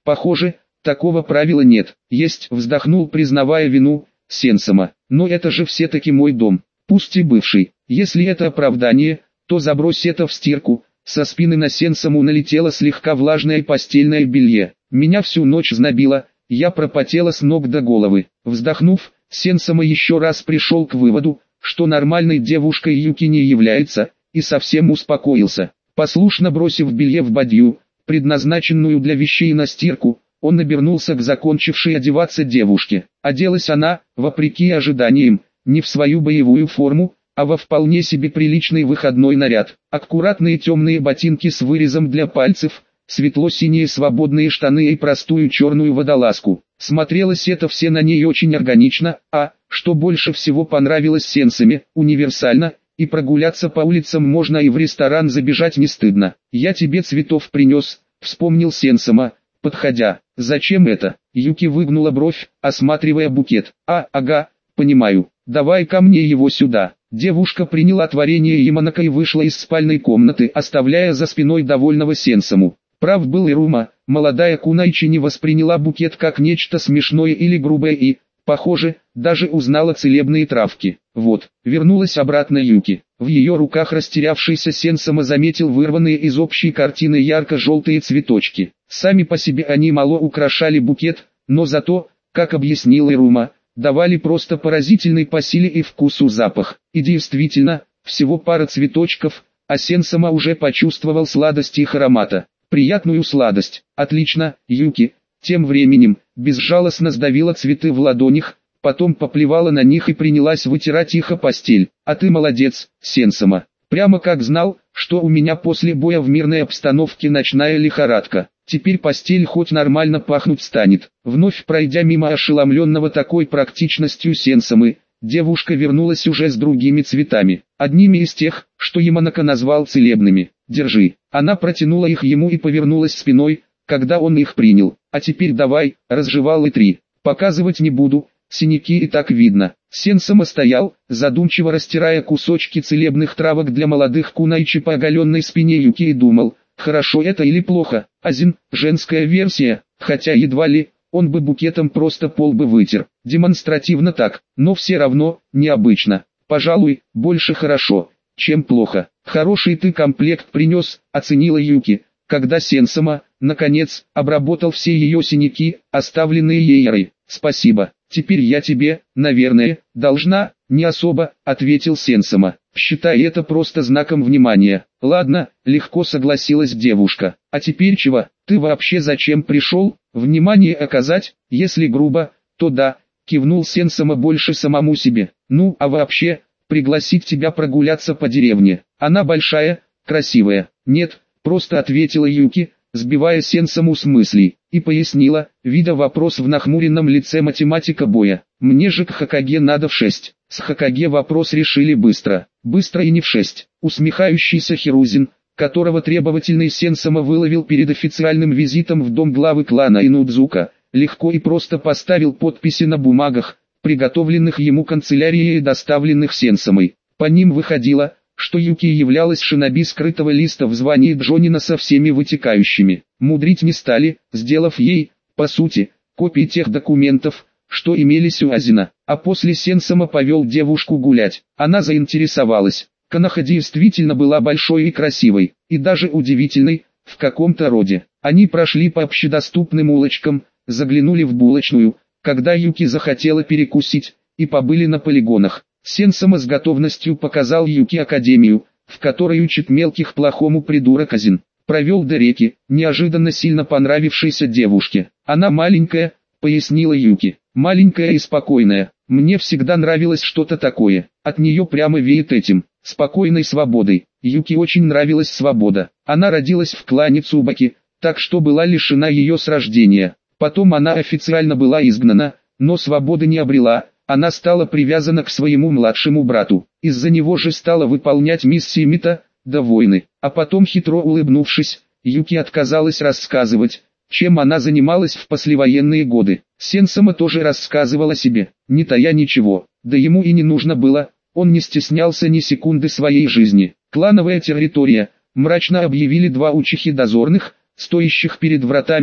Похоже, такого правила нет. Есть, вздохнул, признавая вину Сенсома. Но это же все-таки мой дом, пусть и бывший. Если это оправдание, то забрось это в стирку. Со спины на Сенсому налетело слегка влажное постельное белье. Меня всю ночь знобило, я пропотела с ног до головы. Вздохнув, Сенсома еще раз пришел к выводу, что нормальной девушкой Юки не является, и совсем успокоился. Послушно бросив белье в бадью, предназначенную для вещей на стирку, он обернулся к закончившей одеваться девушке. Оделась она, вопреки ожиданиям, не в свою боевую форму, а во вполне себе приличный выходной наряд. Аккуратные темные ботинки с вырезом для пальцев, светло-синие свободные штаны и простую черную водолазку. Смотрелось это все на ней очень органично, а, что больше всего понравилось Сенсоме, универсально, и прогуляться по улицам можно и в ресторан забежать не стыдно. «Я тебе цветов принес», — вспомнил Сенсома, подходя. «Зачем это?» Юки выгнула бровь, осматривая букет. «А, ага, понимаю, давай ко мне его сюда». Девушка приняла творение Яманака и вышла из спальной комнаты, оставляя за спиной довольного Сенсому. Прав был Ирума, молодая Кунайчи не восприняла букет как нечто смешное или грубое и, похоже, даже узнала целебные травки. Вот, вернулась обратно Юки. В ее руках растерявшийся Сенсома заметил вырванные из общей картины ярко-желтые цветочки. Сами по себе они мало украшали букет, но зато, как объяснил Ирума, давали просто поразительный по силе и вкусу запах. И действительно, всего пара цветочков, а Сенсома уже почувствовал сладость их аромата. Приятную сладость. Отлично, Юки. Тем временем, безжалостно сдавила цветы в ладонях, потом поплевала на них и принялась вытирать их о постель. А ты молодец, Сенсома. Прямо как знал, что у меня после боя в мирной обстановке ночная лихорадка. Теперь постель хоть нормально пахнуть станет. Вновь пройдя мимо ошеломленного такой практичностью Сенсомы, девушка вернулась уже с другими цветами. Одними из тех, что Яманака назвал целебными. Держи. Она протянула их ему и повернулась спиной, когда он их принял. А теперь давай, разжевал и три. Показывать не буду, синяки и так видно. Сенсома стоял, задумчиво растирая кусочки целебных травок для молодых Кунайчи по оголенной спине Юки и думал, хорошо это или плохо. Азин, женская версия, хотя едва ли, он бы букетом просто пол бы вытер. Демонстративно так, но все равно, необычно. Пожалуй, больше хорошо, чем плохо. Хороший ты комплект принес, оценила Юки, когда Сенсома, наконец, обработал все ее синяки, оставленные ей. Спасибо, теперь я тебе, наверное, должна, не особо, ответил Сенсома. Считай это просто знаком внимания. Ладно, легко согласилась девушка. А теперь чего, ты вообще зачем пришел? Внимание оказать, если грубо, то да, кивнул Сенсома больше самому себе. Ну, а вообще, пригласить тебя прогуляться по деревне. Она большая, красивая. Нет, просто ответила Юки, сбивая Сенсому с мыслей, и пояснила, видя вопрос в нахмуренном лице математика боя. Мне же к Хокаге надо в шесть. С Хокаге вопрос решили быстро. Быстро и не в шесть. Усмехающийся Хирузин, которого требовательный Сенсома выловил перед официальным визитом в дом главы клана Инудзука, легко и просто поставил подписи на бумагах, приготовленных ему канцелярией и доставленных Сенсомой. По ним выходило, что Юки являлась шиноби скрытого листа в звании Джонина со всеми вытекающими. Мудрить не стали, сделав ей, по сути, копии тех документов, что имелись у Азина. А после Сенсома повел девушку гулять. Она заинтересовалась. Коноха действительно была большой и красивой, и даже удивительной, в каком-то роде. Они прошли по общедоступным улочкам, заглянули в булочную, когда Юки захотела перекусить, и побыли на полигонах. Сенсома с готовностью показал Юки академию, в которой учит мелких плохому придурок Азин. Провел до реки, неожиданно сильно понравившейся девушке. Она маленькая, пояснила Юки, маленькая и спокойная. Мне всегда нравилось что-то такое, от нее прямо веет этим, спокойной свободой. Юки очень нравилась свобода. Она родилась в клане Цубаки, так что была лишена ее с рождения. Потом она официально была изгнана, но свободы не обрела. Она стала привязана к своему младшему брату. Из-за него же стала выполнять миссии Мита, до войны. А потом, хитро улыбнувшись, Юки отказалась рассказывать, чем она занималась в послевоенные годы. Сенсома тоже рассказывал о себе, не тая ничего. Да ему и не нужно было, он не стеснялся ни секунды своей жизни. Клановая территория, мрачно объявили два учихи дозорных, стоящих перед вратами,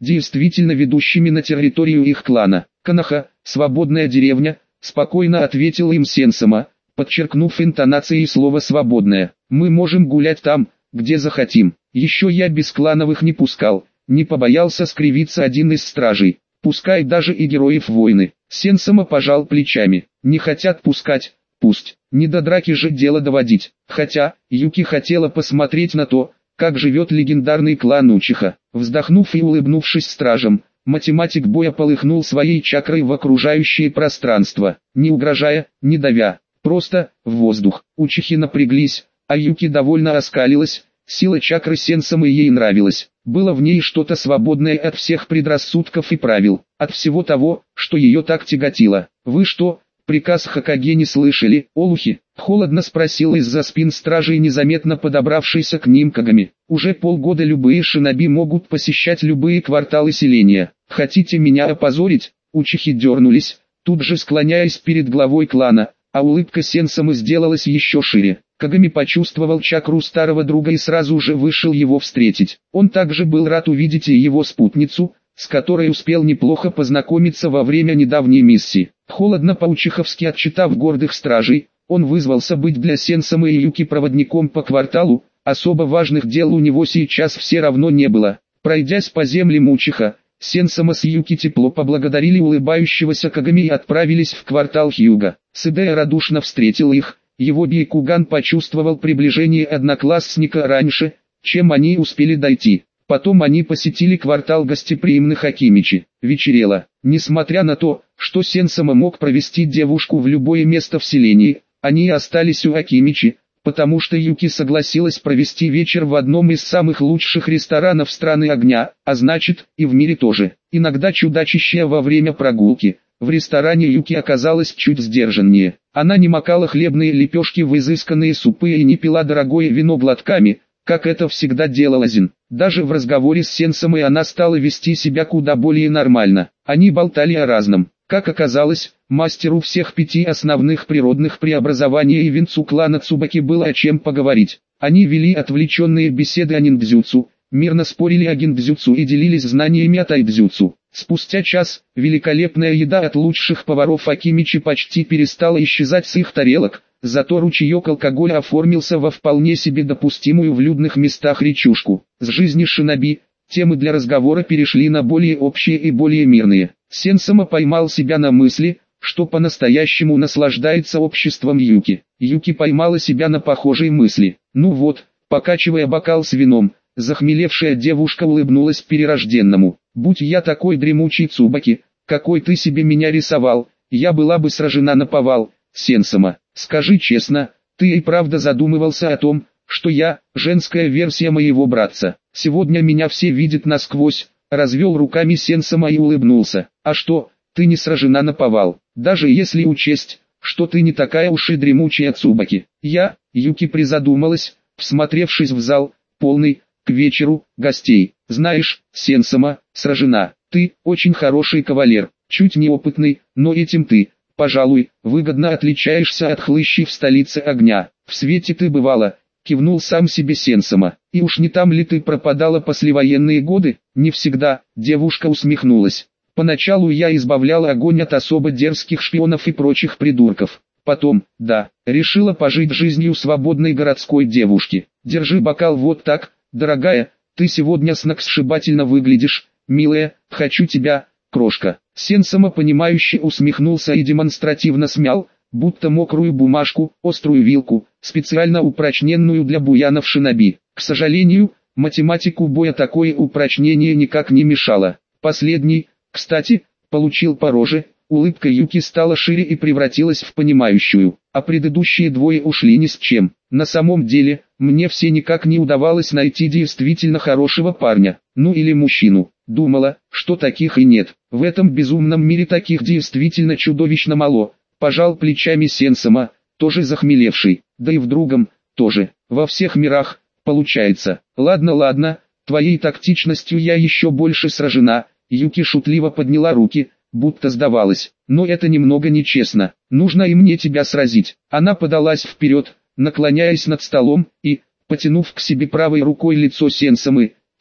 действительно ведущими на территорию их клана. Канаха, свободная деревня, спокойно ответил им Сенсама, подчеркнув интонацией слово «свободная». Мы можем гулять там, где захотим. Еще я без клановых не пускал, не побоялся скривиться один из стражей. Пускай даже и героев войны. Сенсама пожал плечами. Не хотят пускать, пусть. Не до драки же дело доводить. Хотя, Юки хотела посмотреть на то, как живет легендарный клан Учиха. Вздохнув и улыбнувшись стражам, математик боя полыхнул своей чакрой в окружающее пространство, не угрожая, не давя, просто в воздух. Учихи напряглись, а Юки довольно оскалилась. Сила чакры Сенсамы ей нравилась. Было в ней что-то свободное от всех предрассудков и правил, от всего того, что ее так тяготило. «Вы что, приказ Хокаге не слышали, олухи?» — холодно спросил из-за спин стражей незаметно подобравшийся к ним Кагами. «Уже полгода любые шиноби могут посещать любые кварталы селения. Хотите меня опозорить?» Учихи дернулись, тут же склоняясь перед главой клана, а улыбка Сенсамы сделалась еще шире. Кагами почувствовал чакру старого друга и сразу же вышел его встретить. Он также был рад увидеть и его спутницу, с которой успел неплохо познакомиться во время недавней миссии. Холодно по-учиховски отчитав гордых стражей, он вызвался быть для Сенсамы и Юки проводником по кварталу. Особо важных дел у него сейчас все равно не было. Пройдясь по землям Учиха, Сенсама с Юки тепло поблагодарили улыбающегося Кагами и отправились в квартал Хьюга. Сэдэ радушно встретил их. Его Бейкуган почувствовал приближение одноклассника раньше, чем они успели дойти. Потом они посетили квартал гостеприимных Акимичи. Вечерело. Несмотря на то, что Сенсама мог провести девушку в любое место в селении, они остались у Акимичи, потому что Юки согласилась провести вечер в одном из самых лучших ресторанов страны огня, а значит, и в мире тоже. Иногда чудачащая во время прогулки. В ресторане Юки оказалась чуть сдержаннее. Она не макала хлебные лепешки в изысканные супы и не пила дорогое вино глотками, как это всегда делала Зин. Даже в разговоре с Сенсамой она стала вести себя куда более нормально. Они болтали о разном. Как оказалось, мастеру всех пяти основных природных преобразований и венцу клана Цубаки было о чем поговорить. Они вели отвлеченные беседы о ниндзюцу, мирно спорили о гиндзюцу и делились знаниями о тайдзюцу. Спустя час, великолепная еда от лучших поваров Акимичи почти перестала исчезать с их тарелок, зато ручеек алкоголя оформился во вполне себе допустимую в людных местах речушку. С жизни шиноби, темы для разговора перешли на более общие и более мирные. Сенсама поймал себя на мысли, что по-настоящему наслаждается обществом Юки. Юки поймала себя на похожей мысли. Ну вот, покачивая бокал с вином, захмелевшая девушка улыбнулась перерожденному. «Будь я такой дремучий Цубаки, какой ты себе меня рисовал, я была бы сражена наповал. Сенсама, скажи честно, ты и правда задумывался о том, что я, женская версия моего братца? Сегодня меня все видят насквозь», развел руками Сенсама и улыбнулся. «А что, ты не сражена наповал, даже если учесть, что ты не такая уж и дремучая Цубаки?» Я, Юки призадумалась, всмотревшись в зал, полный, к вечеру, гостей. «Знаешь, Сенсама, сражена, ты, очень хороший кавалер, чуть неопытный, но этим ты, пожалуй, выгодно отличаешься от хлыщей в столице огня. В свете ты бывала», кивнул сам себе Сенсама. «И уж не там ли ты пропадала послевоенные годы?» «Не всегда», девушка усмехнулась. «Поначалу я избавляла огонь от особо дерзких шпионов и прочих придурков. Потом, да, решила пожить жизнью свободной городской девушки. Держи бокал вот так, дорогая, ты сегодня сногсшибательно выглядишь, милая, хочу тебя, крошка». Сенсама понимающе усмехнулся и демонстративно смял, будто мокрую бумажку, острую вилку, специально упрочненную для буянов шиноби. К сожалению, математику боя такое упрочнение никак не мешало. Последний, кстати, получил по роже. Улыбка Юки стала шире и превратилась в понимающую, а предыдущие двое ушли ни с чем. На самом деле, мне все никак не удавалось найти действительно хорошего парня, ну или мужчину. Думала, что таких и нет. В этом безумном мире таких действительно чудовищно мало. Пожал плечами Сенсама, тоже захмелевший, да и в другом, тоже. Во всех мирах, получается. Ладно, ладно, твоей тактичностью я еще больше сражена. Юки шутливо подняла руки, будто сдавалась. Но это немного нечестно, нужно и мне тебя сразить. Она подалась вперед, наклоняясь над столом, и, потянув к себе правой рукой лицо Сенсамы,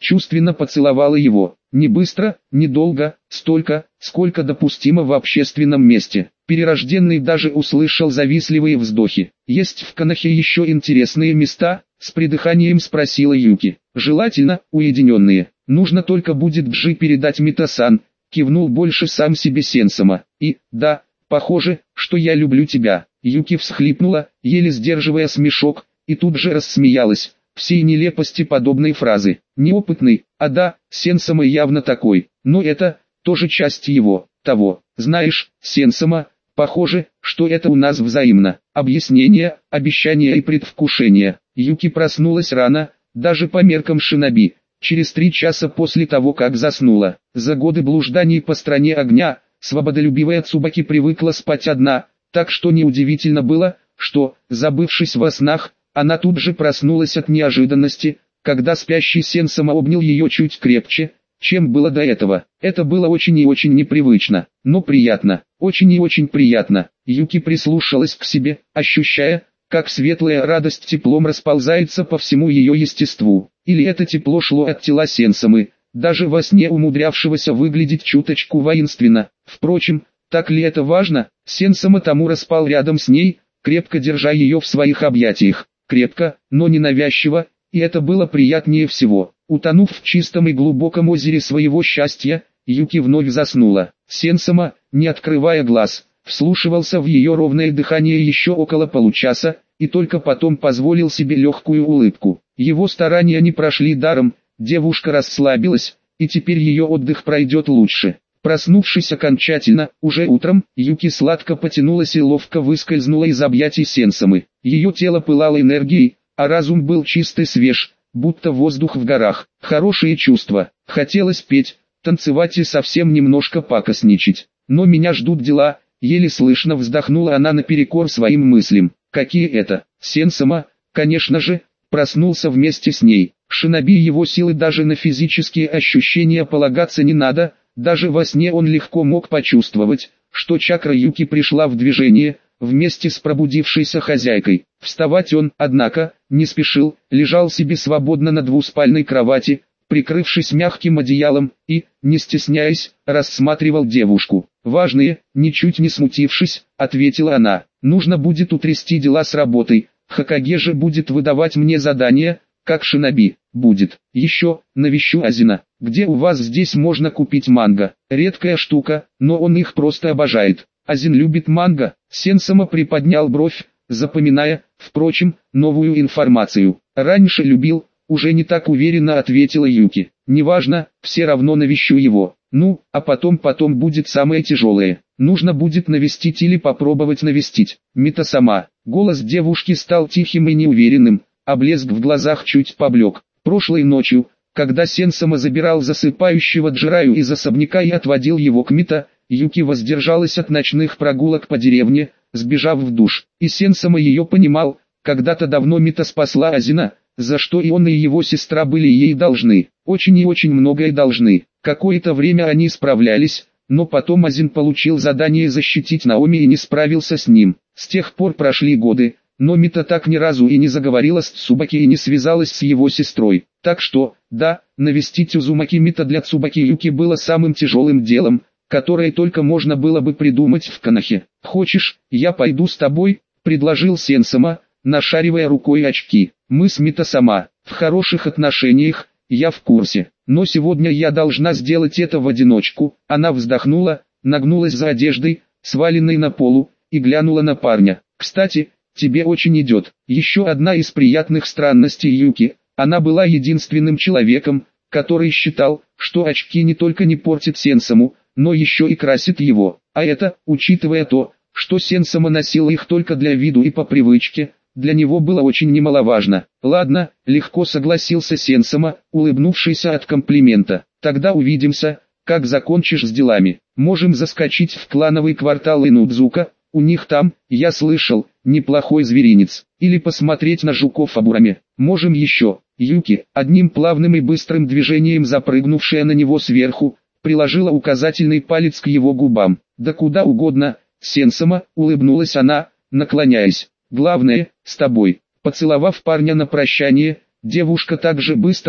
чувственно поцеловала его. Не быстро, не долго, столько, сколько допустимо в общественном месте. Перерожденный даже услышал завистливые вздохи. «Есть в Конохе еще интересные места?» — с придыханием спросила Юки. «Желательно, уединенные. Нужно только будет Джи передать Митасан», — кивнул больше сам себе Сенсома. «И, да, похоже, что я люблю тебя». Юки всхлипнула, еле сдерживая смешок, и тут же рассмеялась. Всей нелепости подобной фразы. Неопытный, а да, Сенсома явно такой. Но это, тоже часть его, того. Знаешь, Сенсома, похоже, что это у нас взаимно. Объяснение, обещание и предвкушение. Юки проснулась рано, даже по меркам шиноби, через три часа после того, как заснула. За годы блужданий по стране огня, свободолюбивая Цубаки привыкла спать одна, так что неудивительно было, что, забывшись во снах, она тут же проснулась от неожиданности, когда спящий Сенсома обнял ее чуть крепче, чем было до этого. Это было очень и очень непривычно, но приятно, очень и очень приятно. Юки прислушалась к себе, ощущая, как светлая радость теплом расползается по всему ее естеству. Или это тепло шло от тела Сенсомы, даже во сне умудрявшегося выглядеть чуточку воинственно. Впрочем, так ли это важно? Сенсома Тамура спал рядом с ней, крепко держа ее в своих объятиях. Крепко, но ненавязчиво, и это было приятнее всего. Утонув в чистом и глубоком озере своего счастья, Юки вновь заснула. Сенсома, не открывая глаз, вслушивался в ее ровное дыхание еще около получаса, и только потом позволил себе легкую улыбку. Его старания не прошли даром, девушка расслабилась, и теперь ее отдых пройдет лучше. Проснувшись окончательно, уже утром, Юки сладко потянулась и ловко выскользнула из объятий Сенсомы. Ее тело пылало энергией, а разум был чист и свеж, будто воздух в горах. Хорошие чувства. Хотелось петь, танцевать и совсем немножко пакостничать. Но меня ждут дела, еле слышно вздохнула она наперекор своим мыслям. Какие это? Сенсома, конечно же, проснулся вместе с ней. Шиноби его силы даже на физические ощущения полагаться не надо. Даже во сне он легко мог почувствовать, что чакра Юки пришла в движение, вместе с пробудившейся хозяйкой. Вставать он, однако, не спешил, лежал себе свободно на двуспальной кровати, прикрывшись мягким одеялом, и, не стесняясь, рассматривал девушку. «Важные», ничуть не смутившись, ответила она, «нужно будет утрясти дела с работой, Хокаге же будет выдавать мне задания, как шиноби, будет. Еще, навещу Азина. Где у вас здесь можно купить манго? Редкая штука, но он их просто обожает. Азин любит манго». Сенсома приподнял бровь, запоминая, впрочем, новую информацию. «Раньше любил», уже не так уверенно ответила Юки. «Неважно, все равно навещу его. Ну, а потом потом будет самое тяжелое. Нужно будет навестить или попробовать навестить. Митасама». Голос девушки стал тихим и неуверенным, а блеск в глазах чуть поблек. Прошлой ночью, когда Сенсома забирал засыпающего Джираю из особняка и отводил его к Мита, Юки воздержалась от ночных прогулок по деревне, сбежав в душ. И Сенсома ее понимал, когда-то давно Мита спасла Азина, за что и он и его сестра были ей должны. Очень и очень многое должны. Какое-то время они справлялись, но потом Азин получил задание защитить Наоми и не справился с ним. С тех пор прошли годы. Но Мита так ни разу и не заговорила с Цубаки и не связалась с его сестрой. Так что, да, навестить Узумаки Мита для Цубаки Юки было самым тяжелым делом, которое только можно было бы придумать в Конохе. «Хочешь, я пойду с тобой?» – предложил Сенсома, нашаривая рукой очки. «Мы с Митасама в хороших отношениях, я в курсе. Но сегодня я должна сделать это в одиночку». Она вздохнула, нагнулась за одеждой, сваленной на полу, и глянула на парня. «Кстати, тебе очень идет». Еще одна из приятных странностей Юки, она была единственным человеком, который считал, что очки не только не портят Сенсому, но еще и красят его. А это, учитывая то, что Сенсома носила их только для виду и по привычке, для него было очень немаловажно. «Ладно», легко согласился Сенсома, улыбнувшийся от комплимента. «Тогда увидимся, как закончишь с делами. Можем заскочить в клановый квартал Инудзука. У них там, я слышал, неплохой зверинец. Или посмотреть на жуков Абураме. Можем еще». Юки, одним плавным и быстрым движением запрыгнувшая на него сверху, приложила указательный палец к его губам. «Да куда угодно, Сенсома», улыбнулась она, наклоняясь. «Главное, с тобой». Поцеловав парня на прощание, девушка так же быстро,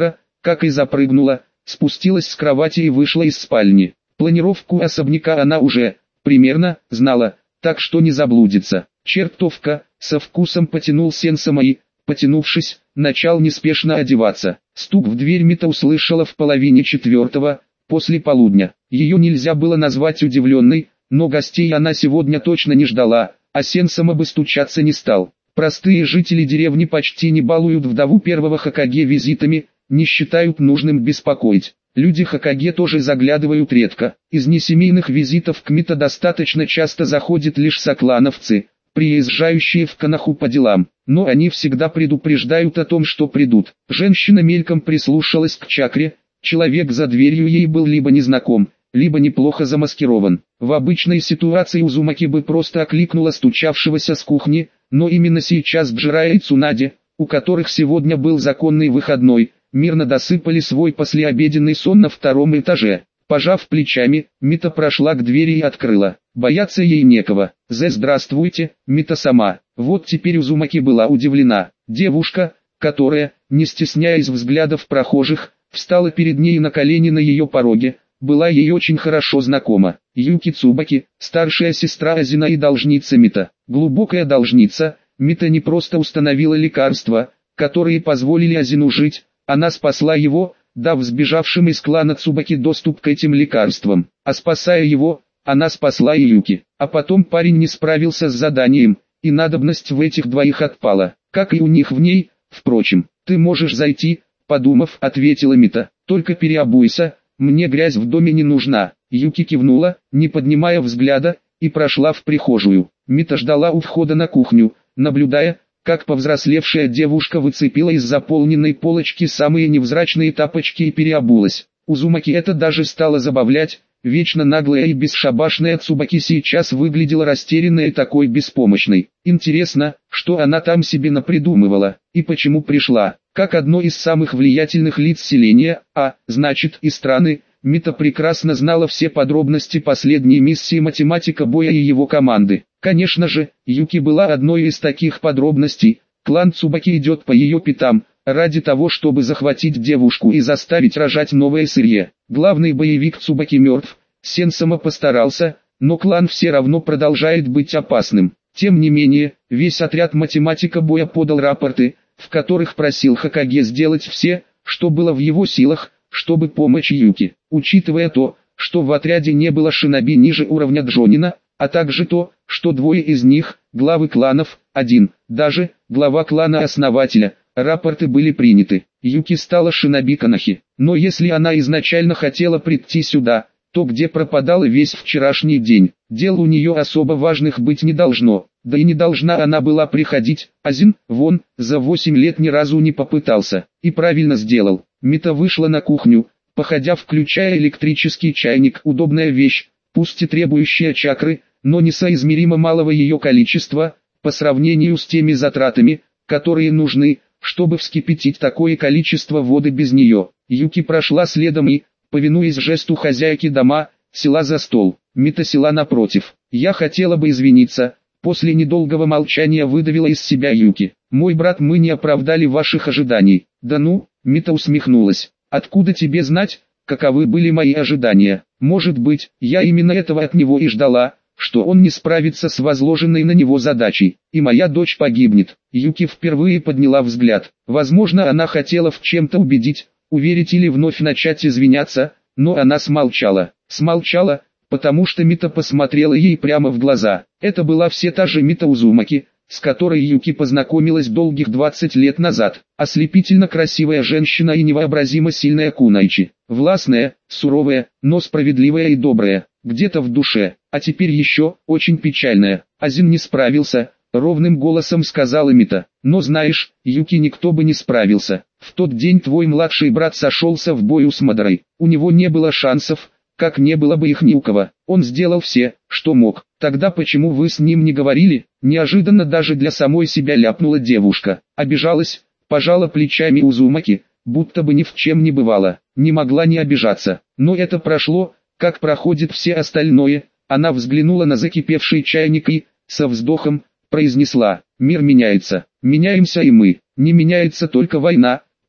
как и запрыгнула, спустилась с кровати и вышла из спальни. Планировку особняка она уже, примерно, знала, так что не заблудится. Чертовка, со вкусом потянул Сенсома и, потянувшись, начал неспешно одеваться. Стук в дверь Мита услышала в половине четвертого, после полудня. Ее нельзя было назвать удивленной, но гостей она сегодня точно не ждала, а Сенсома бы стучаться не стал. Простые жители деревни почти не балуют вдову первого Хокаге визитами, не считают нужным беспокоить. Люди Хокаге тоже заглядывают редко. Из несемейных визитов к Мита достаточно часто заходят лишь соклановцы, приезжающие в Коноху по делам, но они всегда предупреждают о том, что придут. Женщина мельком прислушалась к чакре, человек за дверью ей был либо незнаком, либо неплохо замаскирован. В обычной ситуации Узумаки бы просто окликнула стучавшегося с кухни, но именно сейчас Бжирая и Цунаде, у которых сегодня был законный выходной, мирно досыпали свой послеобеденный сон на втором этаже. Пожав плечами, Мита прошла к двери и открыла. Бояться ей некого. «Зе, здравствуйте, Мита сама». Вот теперь Узумаки была удивлена. Девушка, которая, не стесняясь взглядов прохожих, встала перед ней на колени на ее пороге, была ей очень хорошо знакома. Юки Цубаки, старшая сестра Азина и должница Мита. Глубокая должница, Мита не просто установила лекарства, которые позволили Азину жить, она спасла его, дав сбежавшим из клана Цубаки доступ к этим лекарствам. А спасая его, она спасла и Юки. А потом парень не справился с заданием, и надобность в этих двоих отпала, как и у них в ней. Впрочем, ты можешь зайти, подумав, ответила Мита. Только переобуйся, мне грязь в доме не нужна. Юки кивнула, не поднимая взгляда, и прошла в прихожую. Мита ждала у входа на кухню, наблюдая, как повзрослевшая девушка выцепила из заполненной полочки самые невзрачные тапочки и переобулась. Узумаки это даже стало забавлять, вечно наглая и бесшабашная Цубаки сейчас выглядела растерянной и такой беспомощной. Интересно, что она там себе напридумывала, и почему пришла. Как одно из самых влиятельных лиц селения, а, значит, и страны, Мита прекрасно знала все подробности последней миссии математика боя и его команды. Конечно же, Юки была одной из таких подробностей. Клан Цубаки идет по ее пятам, ради того, чтобы захватить девушку и заставить рожать новое сырье. Главный боевик Цубаки мертв, Сенсома постарался, но клан все равно продолжает быть опасным. Тем не менее, весь отряд математика боя подал рапорты, в которых просил Хокаге сделать все, что было в его силах, чтобы помочь Юки. Учитывая то, что в отряде не было шиноби ниже уровня Джонина, а также то, что двое из них, главы кланов, один, даже, глава клана-основателя, рапорты были приняты. Юки стала шиноби Конохи. Но если она изначально хотела прийти сюда, то где пропадал весь вчерашний день? Дел у нее особо важных быть не должно, да и не должна она была приходить. Азин, вон, за восемь лет ни разу не попытался, и правильно сделал. Мита вышла на кухню, походя включая электрический чайник, удобная вещь, пусть и требующая чакры, но несоизмеримо малого ее количества, по сравнению с теми затратами, которые нужны, чтобы вскипятить такое количество воды без нее. Юки прошла следом и, повинуясь жесту хозяйки дома, села за стол. Мита села напротив. «Я хотела бы извиниться», после недолгого молчания выдавила из себя Юки. «Мой брат, мы не оправдали ваших ожиданий». «Да ну», Мита усмехнулась. «Откуда тебе знать, каковы были мои ожидания? Может быть, я именно этого от него и ждала, что он не справится с возложенной на него задачей, и моя дочь погибнет». Юки впервые подняла взгляд. Возможно, она хотела в чем-то убедить, уверить или вновь начать извиняться, но она смолчала. Смолчала, потому что Мита посмотрела ей прямо в глаза. Это была все та же Мита Узумаки, с которой Юки познакомилась долгих двадцать лет назад. Ослепительно красивая женщина и невообразимо сильная Кунайчи. Властная, суровая, но справедливая и добрая, где-то в душе. А теперь еще, очень печальная. Азин не справился, ровным голосом сказала Мита. Но знаешь, Юки, никто бы не справился. В тот день твой младший брат сошелся в бою с Мадорой. У него не было шансов, как не было бы их ни у кого. Он сделал все, что мог. Тогда почему вы с ним не говорили? Неожиданно даже для самой себя ляпнула девушка. Обижалась, пожала плечами Узумаки, будто бы ни в чем не бывало. Не могла не обижаться. Но это прошло, как проходит все остальное. Она взглянула на закипевший чайник и, со вздохом, произнесла: «Мир меняется, меняемся и мы. Не меняется только война»,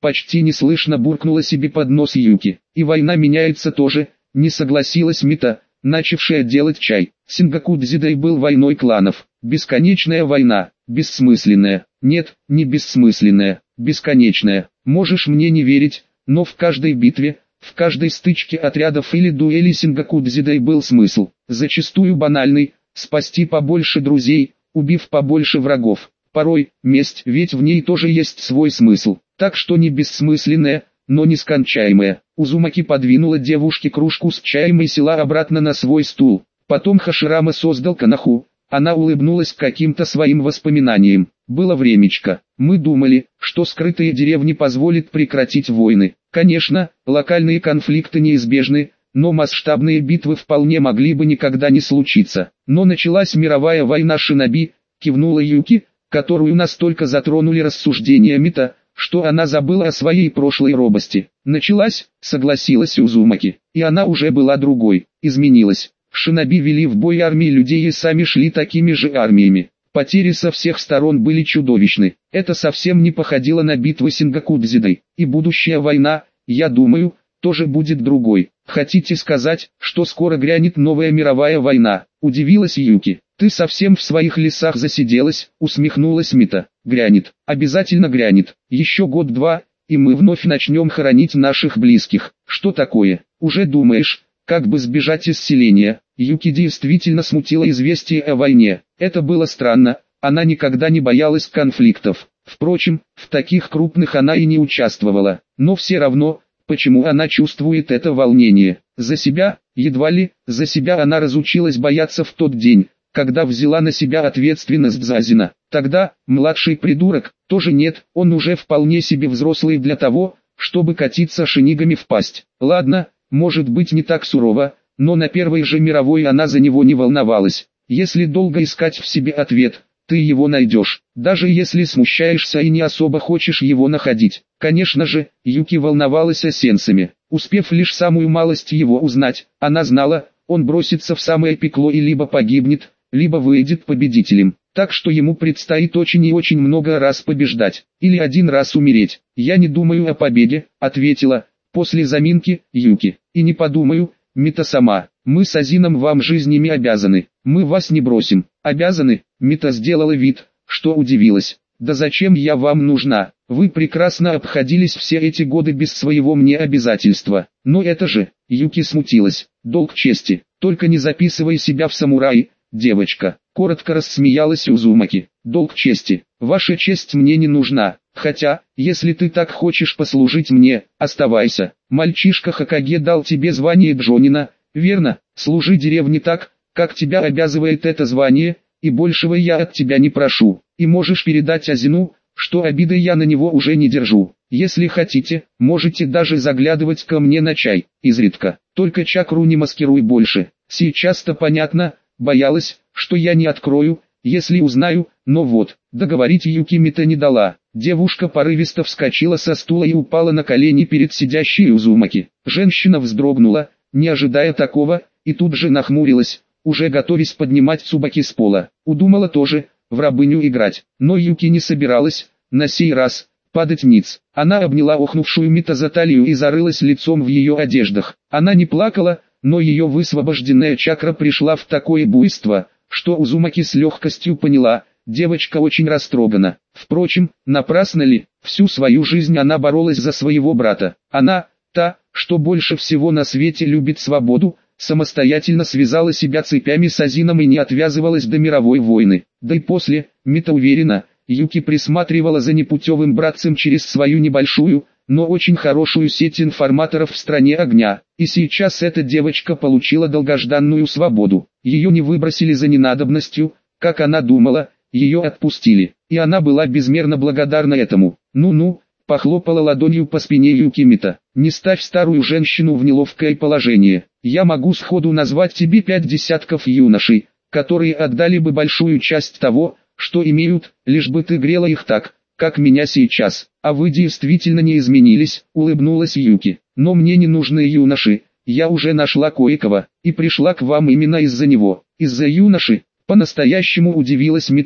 почти неслышно буркнула себе под нос Юки. И война меняется тоже, не согласилась Мита, начавшая делать чай. Сингаку Дзидэй был войной кланов. Бесконечная война, бессмысленная. Нет, не бессмысленная, бесконечная. Можешь мне не верить, но в каждой битве, в каждой стычке отрядов или дуэли Сингаку Дзидэй был смысл. Зачастую банальный, спасти побольше друзей, убив побольше врагов. Порой, месть, ведь в ней тоже есть свой смысл. Так что не бессмысленная, но нескончаемая. Узумаки подвинула девушке кружку с чаем и села обратно на свой стул. Потом Хаширама создал канаху. Она улыбнулась каким-то своим воспоминаниям. Было времечко. Мы думали, что скрытые деревни позволят прекратить войны. Конечно, локальные конфликты неизбежны, но масштабные битвы вполне могли бы никогда не случиться. Но началась мировая война шиноби, кивнула Юки, которую настолько затронули рассуждения Мита, что она забыла о своей прошлой робости. Началась, согласилась Узумаки, и она уже была другой, изменилась. Шиноби вели в бой армии людей и сами шли такими же армиями. Потери со всех сторон были чудовищны. Это совсем не походило на битвы Сингаку Дзидэй. И будущая война, я думаю, тоже будет другой. Хотите сказать, что скоро грянет новая мировая война? Удивилась Юки. Ты совсем в своих лесах засиделась, усмехнулась Мита. Грянет, обязательно грянет. Еще год-два, и мы вновь начнем хоронить наших близких. Что такое? Уже думаешь, как бы сбежать из селения? Юки действительно смутило известие о войне. Это было странно, она никогда не боялась конфликтов. Впрочем, в таких крупных она и не участвовала. Но все равно, почему она чувствует это волнение? За себя, едва ли, за себя она разучилась бояться в тот день, когда взяла на себя ответственность за Зина. Тогда, младший придурок, тоже нет, он уже вполне себе взрослый для того, чтобы катиться шинигами в пасть. Ладно, может быть не так сурово, но на первой же мировой она за него не волновалась. Если долго искать в себе ответ, ты его найдешь, даже если смущаешься и не особо хочешь его находить. Конечно же, Юки волновалась о Сенсами. Успев лишь самую малость его узнать, она знала, он бросится в самое пекло и либо погибнет, либо выйдет победителем. Так что ему предстоит очень и очень много раз побеждать, или один раз умереть. «Я не думаю о победе», — ответила, после заминки, Юки. «И не подумаю, Мита сама. Мы с Азином вам жизнями обязаны. Мы вас не бросим». «Обязаны?» Мита сделала вид, что удивилась. «Да зачем я вам нужна? Вы прекрасно обходились все эти годы без своего мне обязательства». «Но это же...» Юки смутилась. «Долг чести. Только не записывай себя в самураи, девочка». Коротко рассмеялась Узумаки. «Долг чести. Ваша честь мне не нужна. Хотя, если ты так хочешь послужить мне, оставайся. Мальчишка Хокаге дал тебе звание Джонина, верно? Служи деревне так, как тебя обязывает это звание, и большего я от тебя не прошу. И можешь передать Азину, что обиды я на него уже не держу. Если хотите, можете даже заглядывать ко мне на чай, изредка. Только чакру не маскируй больше. Сейчас-то понятно, боялась, что я не открою, если узнаю, но вот». Договорить Юки Мита не дала. Девушка порывисто вскочила со стула и упала на колени перед сидящей Узумаки. Женщина вздрогнула, не ожидая такого, и тут же нахмурилась, уже готовясь поднимать Цубаки с пола. Удумала тоже, в рабыню играть. Но Юки не собиралась, на сей раз, падать ниц. Она обняла охнувшую Мита за талию и зарылась лицом в ее одеждах. Она не плакала, но ее высвобожденная чакра пришла в такое буйство, что Узумаки с легкостью поняла, девочка очень растрогана. Впрочем, напрасно ли? Всю свою жизнь она боролась за своего брата. Она, та, что больше всего на свете любит свободу, самостоятельно связала себя цепями с Азином и не отвязывалась до мировой войны. Да и после, Мита уверена, Юки присматривала за непутевым братцем через свою небольшую, но очень хорошую сеть информаторов в стране огня. И сейчас эта девочка получила долгожданную свободу. Ее не выбросили за ненадобностью, как она думала, ее отпустили. И она была безмерно благодарна этому. «Ну-ну», — похлопала ладонью по спине Юки Мита. «Не ставь старую женщину в неловкое положение. Я могу сходу назвать тебе пять десятков юношей, которые отдали бы большую часть того, что имеют, лишь бы ты грела их так, как меня сейчас. А вы действительно не изменились», — улыбнулась Юки. «Но мне не нужны юноши, я уже нашла кое-кого, и пришла к вам именно из-за него». «Из-за юноши?» — по-настоящему удивилась Мита,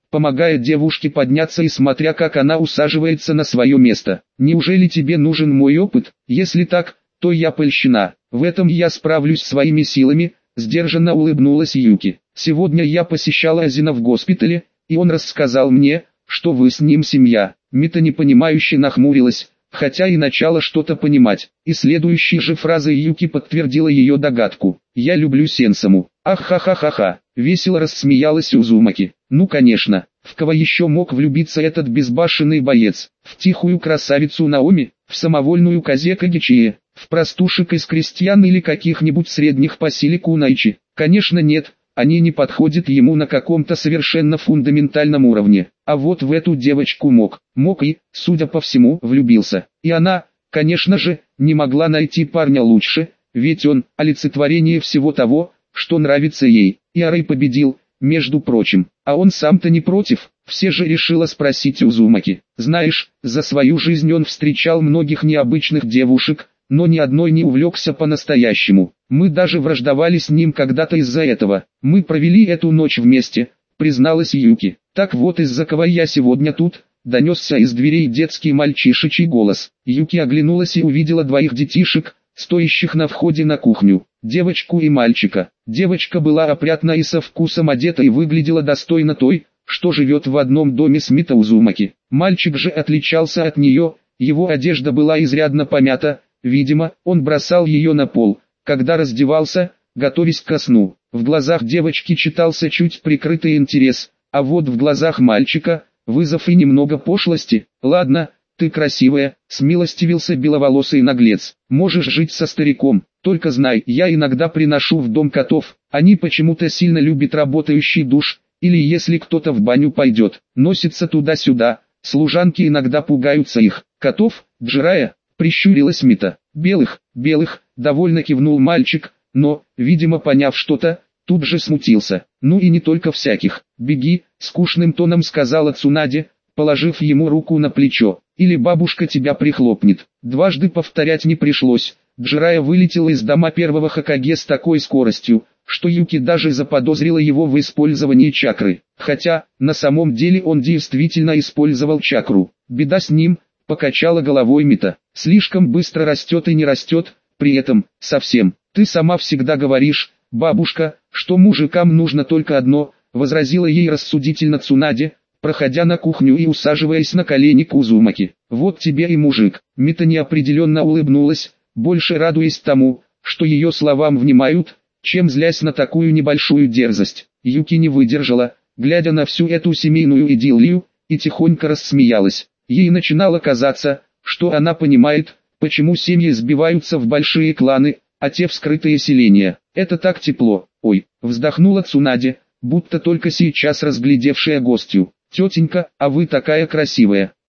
помогая девушке подняться и смотря, как она усаживается на свое место. «Неужели тебе нужен мой опыт? Если так, то я польщена. В этом я справлюсь своими силами», — сдержанно улыбнулась Юки. «Сегодня я посещала Азина в госпитале, и он рассказал мне, что вы с ним семья». Мита непонимающе нахмурилась, хотя и начала что-то понимать. И следующей же фразой Юки подтвердила ее догадку. «Я люблю Сенсаму». «Ах-ха-ха-ха-ха», — весело рассмеялась Узумаки. «Ну конечно, в кого еще мог влюбиться этот безбашенный боец? В тихую красавицу Наоми, в самовольную Казека Гичие, в простушек из крестьян или каких-нибудь средних по силе кунайчи? Конечно нет». Они не подходят ему на каком-то совершенно фундаментальном уровне. А вот в эту девочку мог, мог и, судя по всему, влюбился. И она, конечно же, не могла найти парня лучше, ведь он – олицетворение всего того, что нравится ей. И Арэй победил, между прочим. А он сам-то не против, все же решила спросить Узумаки. Знаешь, за свою жизнь он встречал многих необычных девушек, но ни одной не увлекся по-настоящему. Мы даже враждовали с ним когда-то из-за этого. Мы провели эту ночь вместе, призналась Юки. Так вот из-за кого я сегодня тут, донесся из дверей детский мальчишечий голос. Юки оглянулась и увидела двоих детишек, стоящих на входе на кухню. Девочку и мальчика. Девочка была опрятна и со вкусом одета и выглядела достойно той, что живет в одном доме с Мита Узумаки. Мальчик же отличался от нее, его одежда была изрядно помята. Видимо, он бросал ее на пол, когда раздевался, готовясь ко сну. В глазах девочки читался чуть прикрытый интерес, а вот в глазах мальчика – вызов и немного пошлости. «Ладно, ты красивая», – смилостивился беловолосый наглец. «Можешь жить со стариком, только знай, я иногда приношу в дом котов, они почему-то сильно любят работающий душ, или если кто-то в баню пойдет, носится туда-сюда, служанки иногда пугаются их». «Котов, Джирая?» Прищурилась Мита. «Белых, белых», довольно кивнул мальчик, но, видимо поняв что-то, тут же смутился. «Ну и не только всяких. Беги», скучным тоном сказала Цунаде, положив ему руку на плечо, «или бабушка тебя прихлопнет». Дважды повторять не пришлось. Джирая вылетел из дома первого Хокаге с такой скоростью, что Юки даже заподозрила его в использовании чакры. Хотя, на самом деле он действительно использовал чакру. Беда с ним, покачала головой Мита. Слишком быстро растет и не растет, при этом, совсем. Ты сама всегда говоришь, бабушка, что мужикам нужно только одно, возразила ей рассудительно Цунаде, проходя на кухню и усаживаясь на колени к Узумаки. Вот тебе и мужик. Мита неопределенно улыбнулась, больше радуясь тому, что ее словам внимают, чем злясь на такую небольшую дерзость. Юки не выдержала, глядя на всю эту семейную идиллию, и тихонько рассмеялась. Ей начинало казаться, что она понимает, почему семьи сбиваются в большие кланы, а те в скрытые селения. Это так тепло. Ой, вздохнула Цунаде, будто только сейчас разглядевшая гостью. Тетенька, а вы такая красивая.